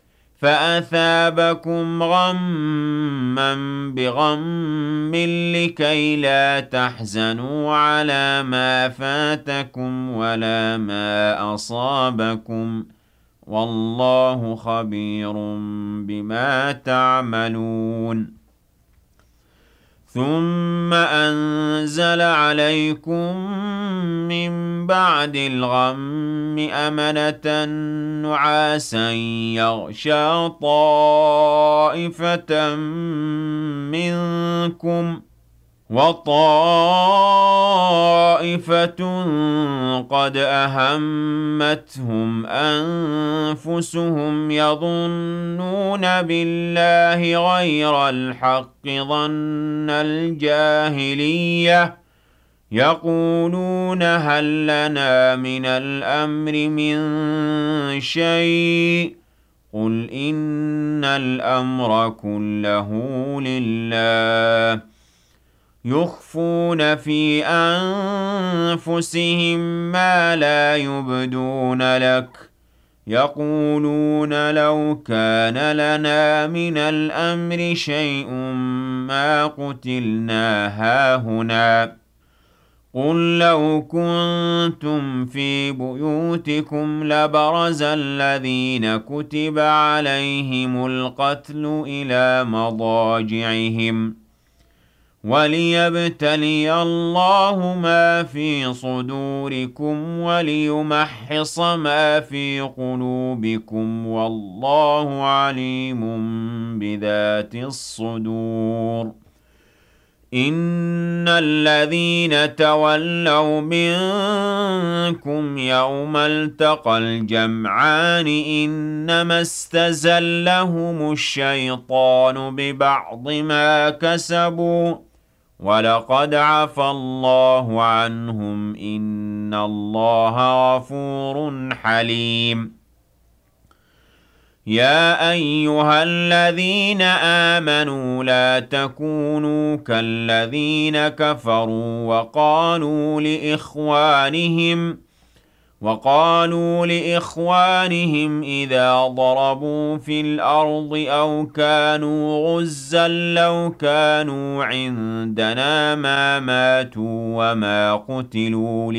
فأثابكم غما بغم لكي لا تحزنوا على ما فاتكم ولا ما أصابكم والله خبير بما تعملون ثم أنزل عليكم من بعد الغم أمنة نعاسا يغشى طائفة منكم وطائفة قد أهمتهم أنفسهم يظنون بالله غير الحق ظن الجاهلية يقولون هل لنا من الأمر من شيء قل إن الأمر كله لله يخفون في أنفسهم ما لا يبدون لك يقولون لو كان لنا من الأمر شيء ما قتلنا هاهنا قل لو كنتم في بيوتكم لبرز الذين كتب عليهم القتل إلى مضاجعهم وليبتلي الله ما في صدوركم وليمحص ما في قلوبكم والله عليم بذات الصدور إن الذين تولوا منكم يوم التقى الجمعان إنما استزلهم الشيطان ببعض ما كسبوا ولقد عفى الله عنهم إن الله غفور حليم يا أيها الذين آمنوا لا تكونوا كالذين كفروا وقالوا لإخوانهم إذا ضربوا في الأرض أو كانوا غزا لو كانوا عندنا ما ماتوا وما قتلوا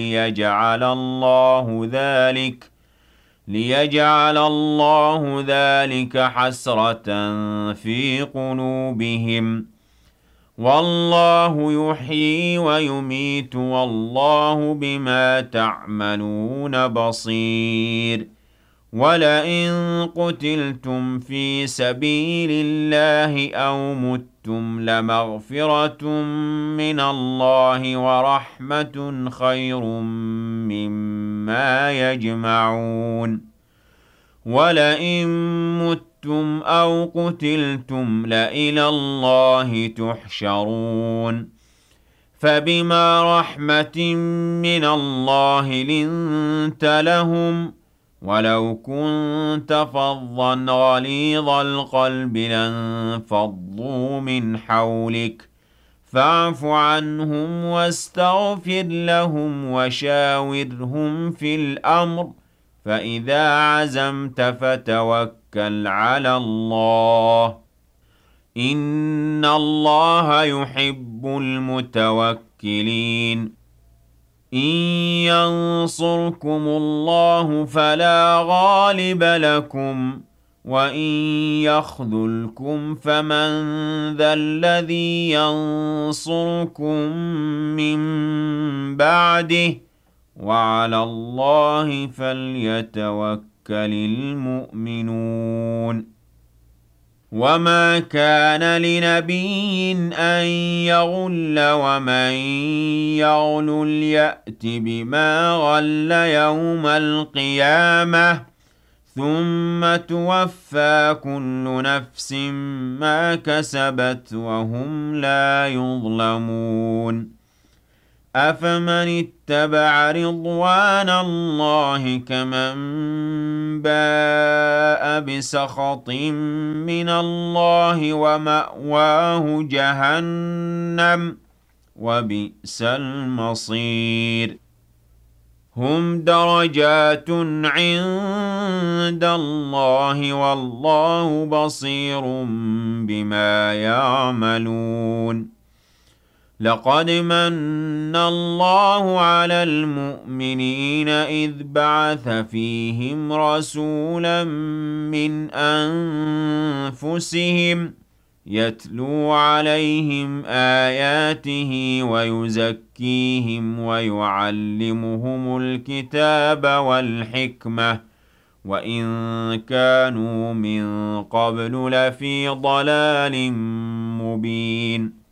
ليجعل الله ذلك حسرة في قلوبهم والله يحيي ويميت والله بما تعملون بصير ولئن قتلتم في سبيل الله أو متم لمغفرة من الله ورحمة خير مما يجمعون ولئن متم أو قتلتم لإلى الله تحشرون فبما رحمة من الله لنت لهم ولو كنت فظا غليظ القلب لانفضوا من حولك فاعف عنهم واستغفر لهم وشاورهم في الأمر فإذا عزمت فتوكل على الله إن الله يحب المتوكلين إن ينصركم الله فلا غالب لكم وإن يخذلكم فمن ذا الذي ينصركم من بعده وعلى الله فليتوكل المؤمنون وما كان لنبي أن يغل ومن يغل يأت بما غل يوم القيامة ثم توفى كل نفس ما كسبت وهم لا يظلمون أفمن اتبع رضوان الله كمن باء بسخط من الله ومأواه جهنم وبئس المصير هم درجات عند الله والله بصير بما يعملون لقد من الله على المؤمنين إذ بعث فيهم رسولا من أنفسهم يتلو عليهم آياته ويزكيهم ويعلمهم الكتاب والحكمة وإن كانوا من قبل لفي ضلال مبين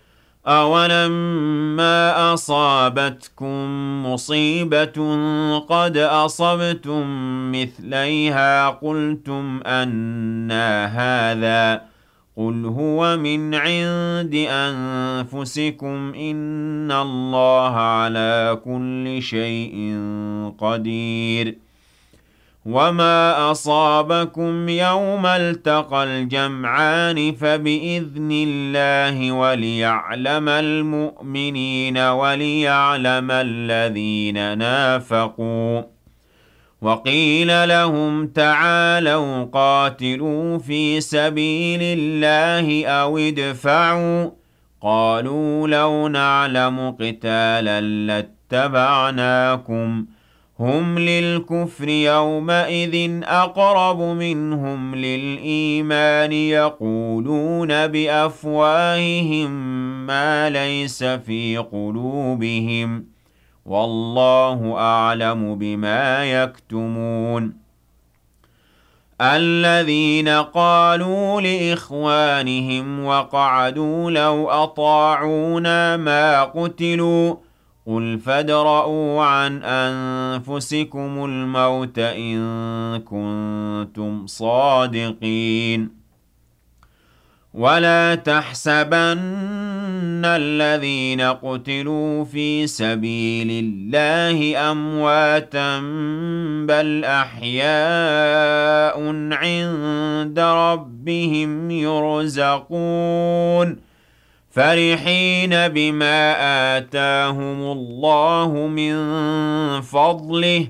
أولما أصابتكم مصيبة قد أصبتم مثليها قلتم أنى هذا قل هو من عند أنفسكم إن الله على كل شيء قدير وما أصابكم يوم التقى الجمعان فبإذن الله وليعلم المؤمنين وليعلم الذين نافقوا وقيل لهم تعالوا قاتلوا في سبيل الله أو ادفعوا قالوا لو نعلم قتالا لاتبعناكم هم للكفر يومئذ أقرب منهم للإيمان يقولون بأفواههم ما ليس في قلوبهم والله أعلم بما يكتمون الذين قالوا لإخوانهم وقعدوا لو أطاعونا ما قتلوا قل فادرءوا عن أنفسكم الموت إن كنتم صادقين ولا تحسبن الذين قتلوا في سبيل الله أمواتا بل أحياء عند ربهم يرزقون فرحين بما آتاهم الله من فضله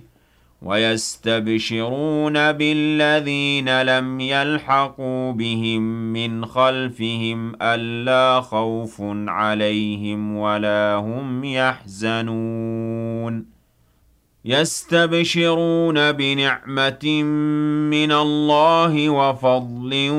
ويستبشرون بالذين لم يلحقوا بهم من خلفهم ألا خوف عليهم ولا هم يحزنون يستبشرون بنعمة من الله وفضل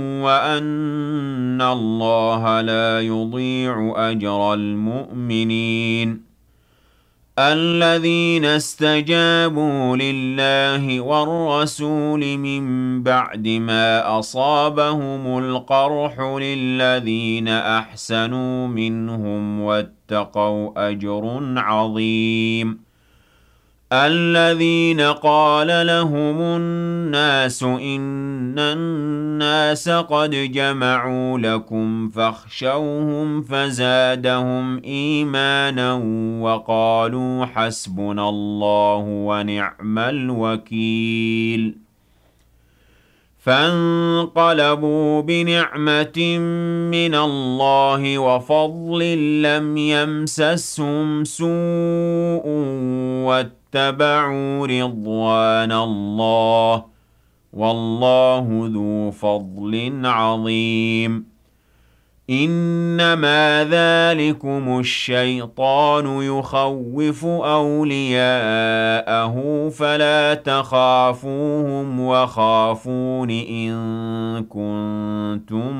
وأن الله لا يضيع أجر المؤمنين الذين استجابوا لله والرسول من بعد ما أصابهم القرح للذين أحسنوا منهم واتقوا أجر عظيم الذين قال لهم الناس إن الناس قد جمعوا لكم فاخشوهم فزادهم إيمانا وقالوا حسبنا الله ونعم الوكيل فانقلبوا بنعمة من الله وفضل لم يمسسهم سوء واتبعوا رضوان الله والله ذو فضل عظيم إنما ذلكم الشيطان يخوف أولياءه فلا تخافوهم وخافون إن كنتم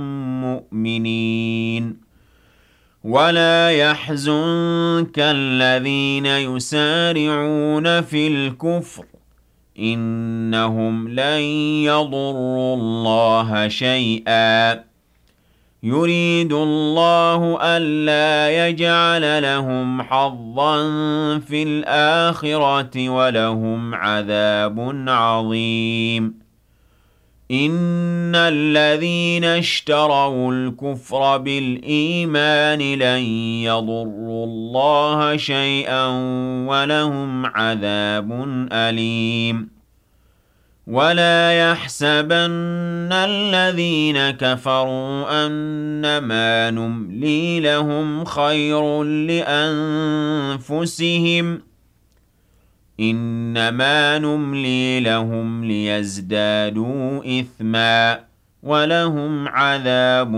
مؤمنين ولا يحزنك الذين يسارعون في الكفر إنهم لن يضروا الله شيئا يريد الله ألا يجعل لهم حظا في الآخرة ولهم عذاب عظيم إن الذين اشتروا الكفر بالإيمان لن يضروا الله شيئا ولهم عذاب أليم ولا يحسبن الذين كفروا أنما نملي لهم خير لأنفسهم إنما نملي لهم ليزدادوا إثما ولهم عذاب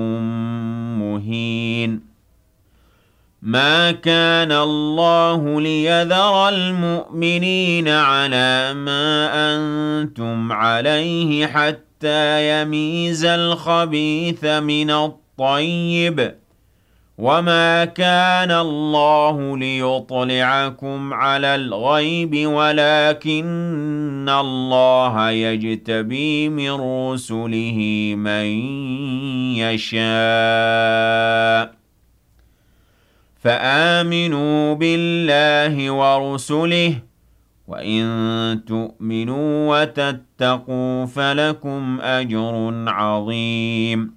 مهين ما كان الله ليذر المؤمنين على ما أنتم عليه حتى يميز الخبيث من الطيب وما كان الله ليطلعكم على الغيب ولكن الله يجتبي من رسله من يشاء فآمنوا بالله ورسله وإن تؤمنوا وتتقوا فلكم أجر عظيم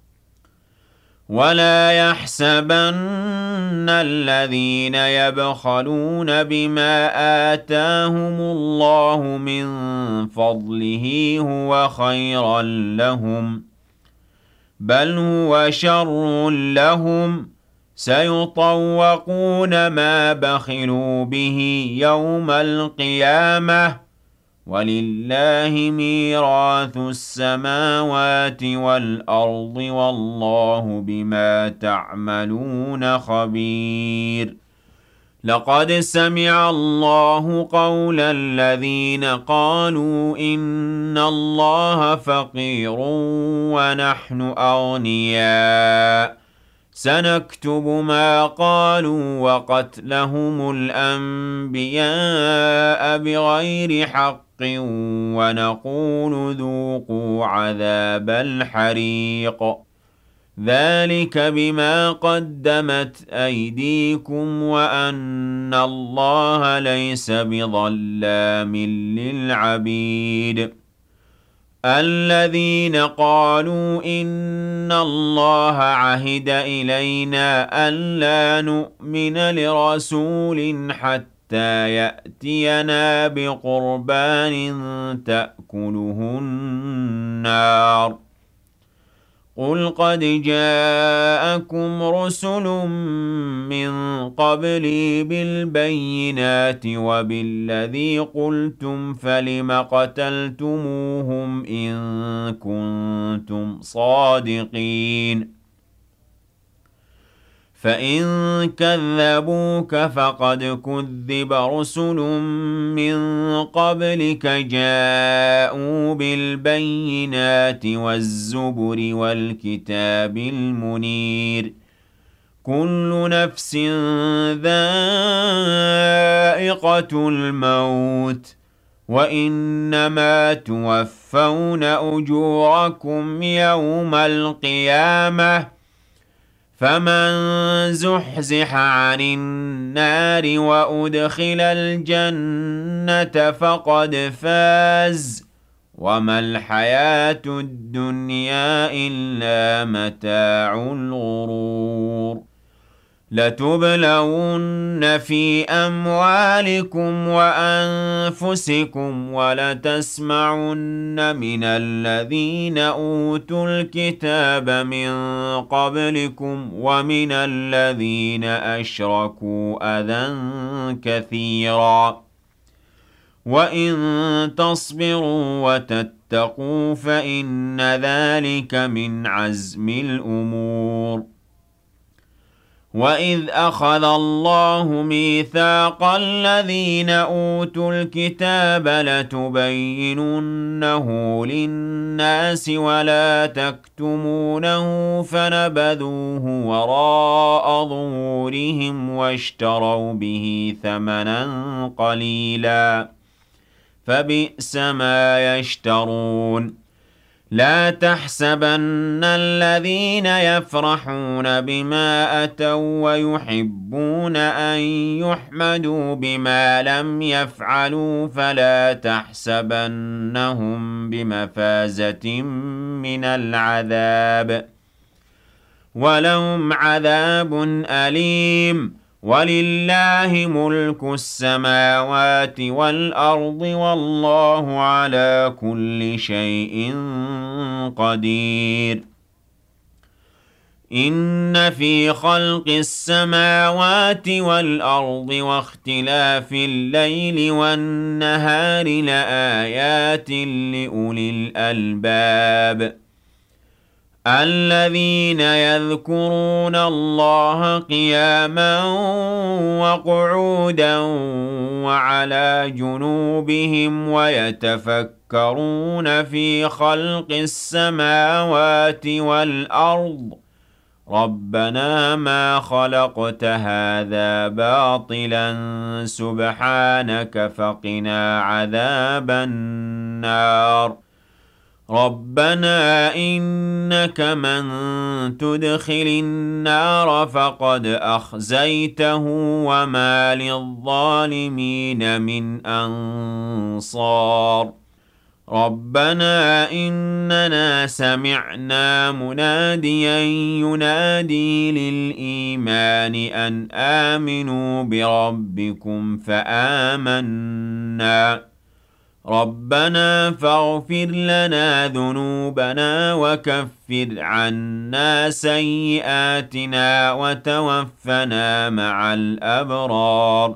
ولا يحسبن الذين يبخلون بما آتاهم الله من فضله هو خيرا لهم بل هو شر لهم سيطوقون ما بخلوا به يوم القيامة ولله ميراث السماوات والأرض والله بما تعملون خبير لقد سمع الله قول الذين قالوا إن الله فقير ونحن أغنياء سنكتب ما قالوا وقتلهم الأنبياء بغير حق ونقول ذوقوا عذاب الحريق ذلك بما قدمت أيديكم وأن الله ليس بظلام للعبيد الذين قالوا إن الله عهد إلينا ألا نؤمن لرسول حتى يأتينا بقربان تأكله النار قل قد جاءكم رسل من قبلي بالبينات وبالذي قلتم فلم قتلتموهم إن كنتم صادقين فإن كذبوك فقد كذب رسل من قبلك جاءوا بالبينات والزبر والكتاب المنير كل نفس ذائقة الموت وإنما توفون أجوركم يوم القيامة فمن زحزح عن النار وأدخل الجنة فقد فاز وما الحياة الدنيا إلا متاع الغرور لتبلون في أموالكم وأنفسكم ولتسمعن من الذين أوتوا الكتاب من قبلكم ومن الذين أشركوا أذى كثيرا وإن تصبروا واتقوا فإن ذلك من عزم الأمور. وَإِذْ أَخَذَ اللَّهُ مِيثَاقَ الَّذِينَ أُوتُوا الْكِتَابَ لَتُبَيِّنُنَّهُ لِلنَّاسِ وَلَا تَكْتُمُونَهُ فَنَبَذُوهُ وَرَاءَ ظُهُورِهِمْ وَاشْتَرَوْا بِهِ ثَمَنًا قَلِيلًا فَبِئْسَ مَا يَشْتَرُونَ. لا تحسبن الذين يفرحون بما أتوا ويحبون أن يحمدوا بما لم يفعلوا فلا تحسبنهم بمفازة من العذاب ولهم عذاب أليم. وَلِلَّهِ مُلْكُ السَّمَاوَاتِ وَالْأَرْضِ وَاللَّهُ عَلَى كُلِّ شَيْءٍ قَدِيرٌ. إِنَّ فِي خَلْقِ السَّمَاوَاتِ وَالْأَرْضِ وَاخْتِلَافِ اللَّيْلِ وَالنَّهَارِ لَآيَاتٍ لِأُولِي الْأَلْبَابِ الَّذِينَ يَذْكُرُونَ اللَّهَ قِيَامًا وَقُعُودًا وَعَلَى جُنُوبِهِمْ وَيَتَفَكَّرُونَ فِي خَلْقِ السَّمَاوَاتِ وَالْأَرْضِ رَبَّنَا مَا خَلَقْتَ هَذَا بَاطِلًا سُبْحَانَكَ فَقِنَا عَذَابَ النَّارِ. رَبَّنَا إِنَّكَ مَن تُدْخِلِ النَّارَ فَقَدْ أَخْزَيْتَهُ وَمَا لِلظَّالِمِينَ مِنْ أَنصَارٍ. رَبَّنَا إِنَّنَا سَمِعْنَا مُنَادِيًا يُنَادِي لِلْإِيمَانِ أَنْ آمِنُوا بِرَبِّكُمْ فَآمَنَّا رَبَّنَا فَاغْفِرْ لَنَا ذُنُوبَنَا وَكَفِّرْ عَنَّا سَيِّئَاتِنَا وَتَوَفَّنَا مَعَ الْأَبْرَارِ.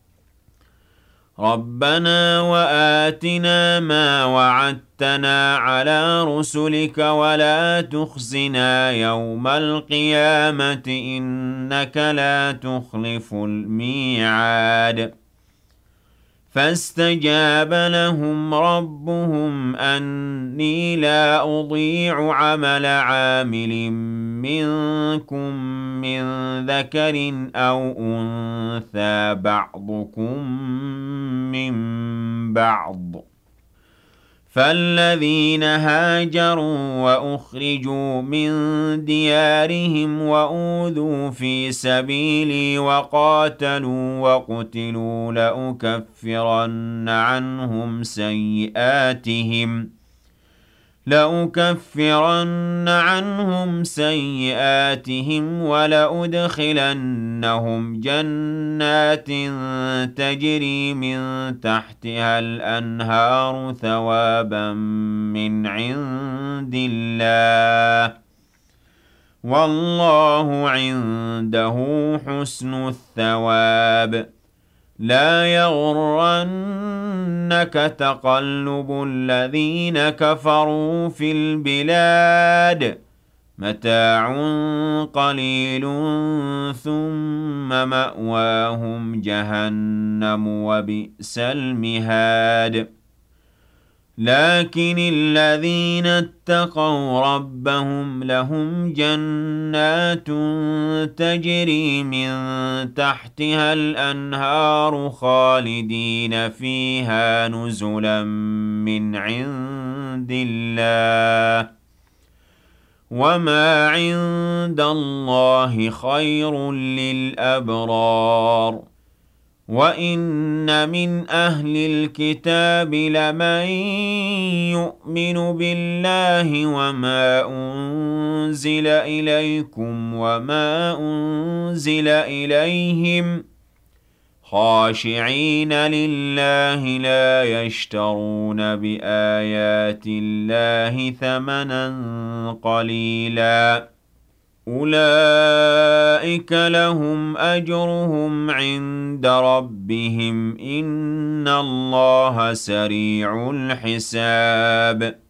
رَبَّنَا وَآتِنَا مَا وَعَدتَّنَا عَلَى رُسُلِكَ وَلَا تُخْزِنَا يَوْمَ الْقِيَامَةِ إِنَّكَ لَا تُخْلِفُ الْمِيعَادَ. فَاسْتَجَابَ لَهُمْ رَبُّهُمْ أَنِّي لَا أُضِيعُ عَمَلَ عَامِلٍ مِّنكُم مِّن ذَكَرٍ أَوْ أُنثَىٰ بَعْضُكُم مِّن بَعْضٍ. فَالَّذِينَ هَاجَرُوا وَأُخْرِجُوا مِن دِيَارِهِمْ وَأُوذُوا فِي سَبِيلِي وَقَاتَلُوا وَقُتِلُوا لَأُكَفِّرَنَّ عَنْهُمْ سَيِّئَاتِهِمْ وَلَأُدْخِلَنَّهُمْ جَنَّاتٍ تَجْرِي مِن تَحْتِهَا الْأَنْهَارُ ثَوَابًا مِّنْ عِندِ اللَّهِ وَاللَّهُ عِندَهُ حُسْنُ الثَّوَابِ. لَا يَغُرَّنَّكَ تَقَلُّبُ الَّذِينَ كَفَرُوا فِي الْبِلَادِ مَتَاعٌ قَلِيلٌ ثُمَّ مَأْوَاهُمْ جَهَنَّمُ وَبِئْسَ الْمِهَادُ. لكن الذين اتقوا ربهم لهم جنات تجري من تحتها الأنهار خالدين فيها نزلا من عند الله وما عند الله خير للأبرار. وَإِنَّ مِنْ أَهْلِ الْكِتَابِ لَمَن يُؤْمِنُ بِاللَّهِ وَمَا أُنزِلَ إِلَيْكُمْ وَمَا أُنزِلَ إِلَيْهِمْ خَاشِعِينَ لِلَّهِ لَا يَشْتَرُونَ بِآيَاتِ اللَّهِ ثَمَنًا قَلِيلًا. أُولَئِكَ أولئك لهم أجرهم عند ربهم إن الله سريع الحساب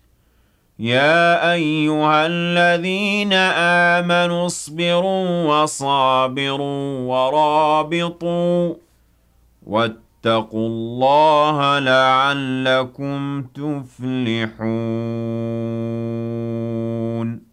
يا أيها الذين آمنوا اصبروا وصابروا ورابطوا واتقوا الله لعلكم تفلحون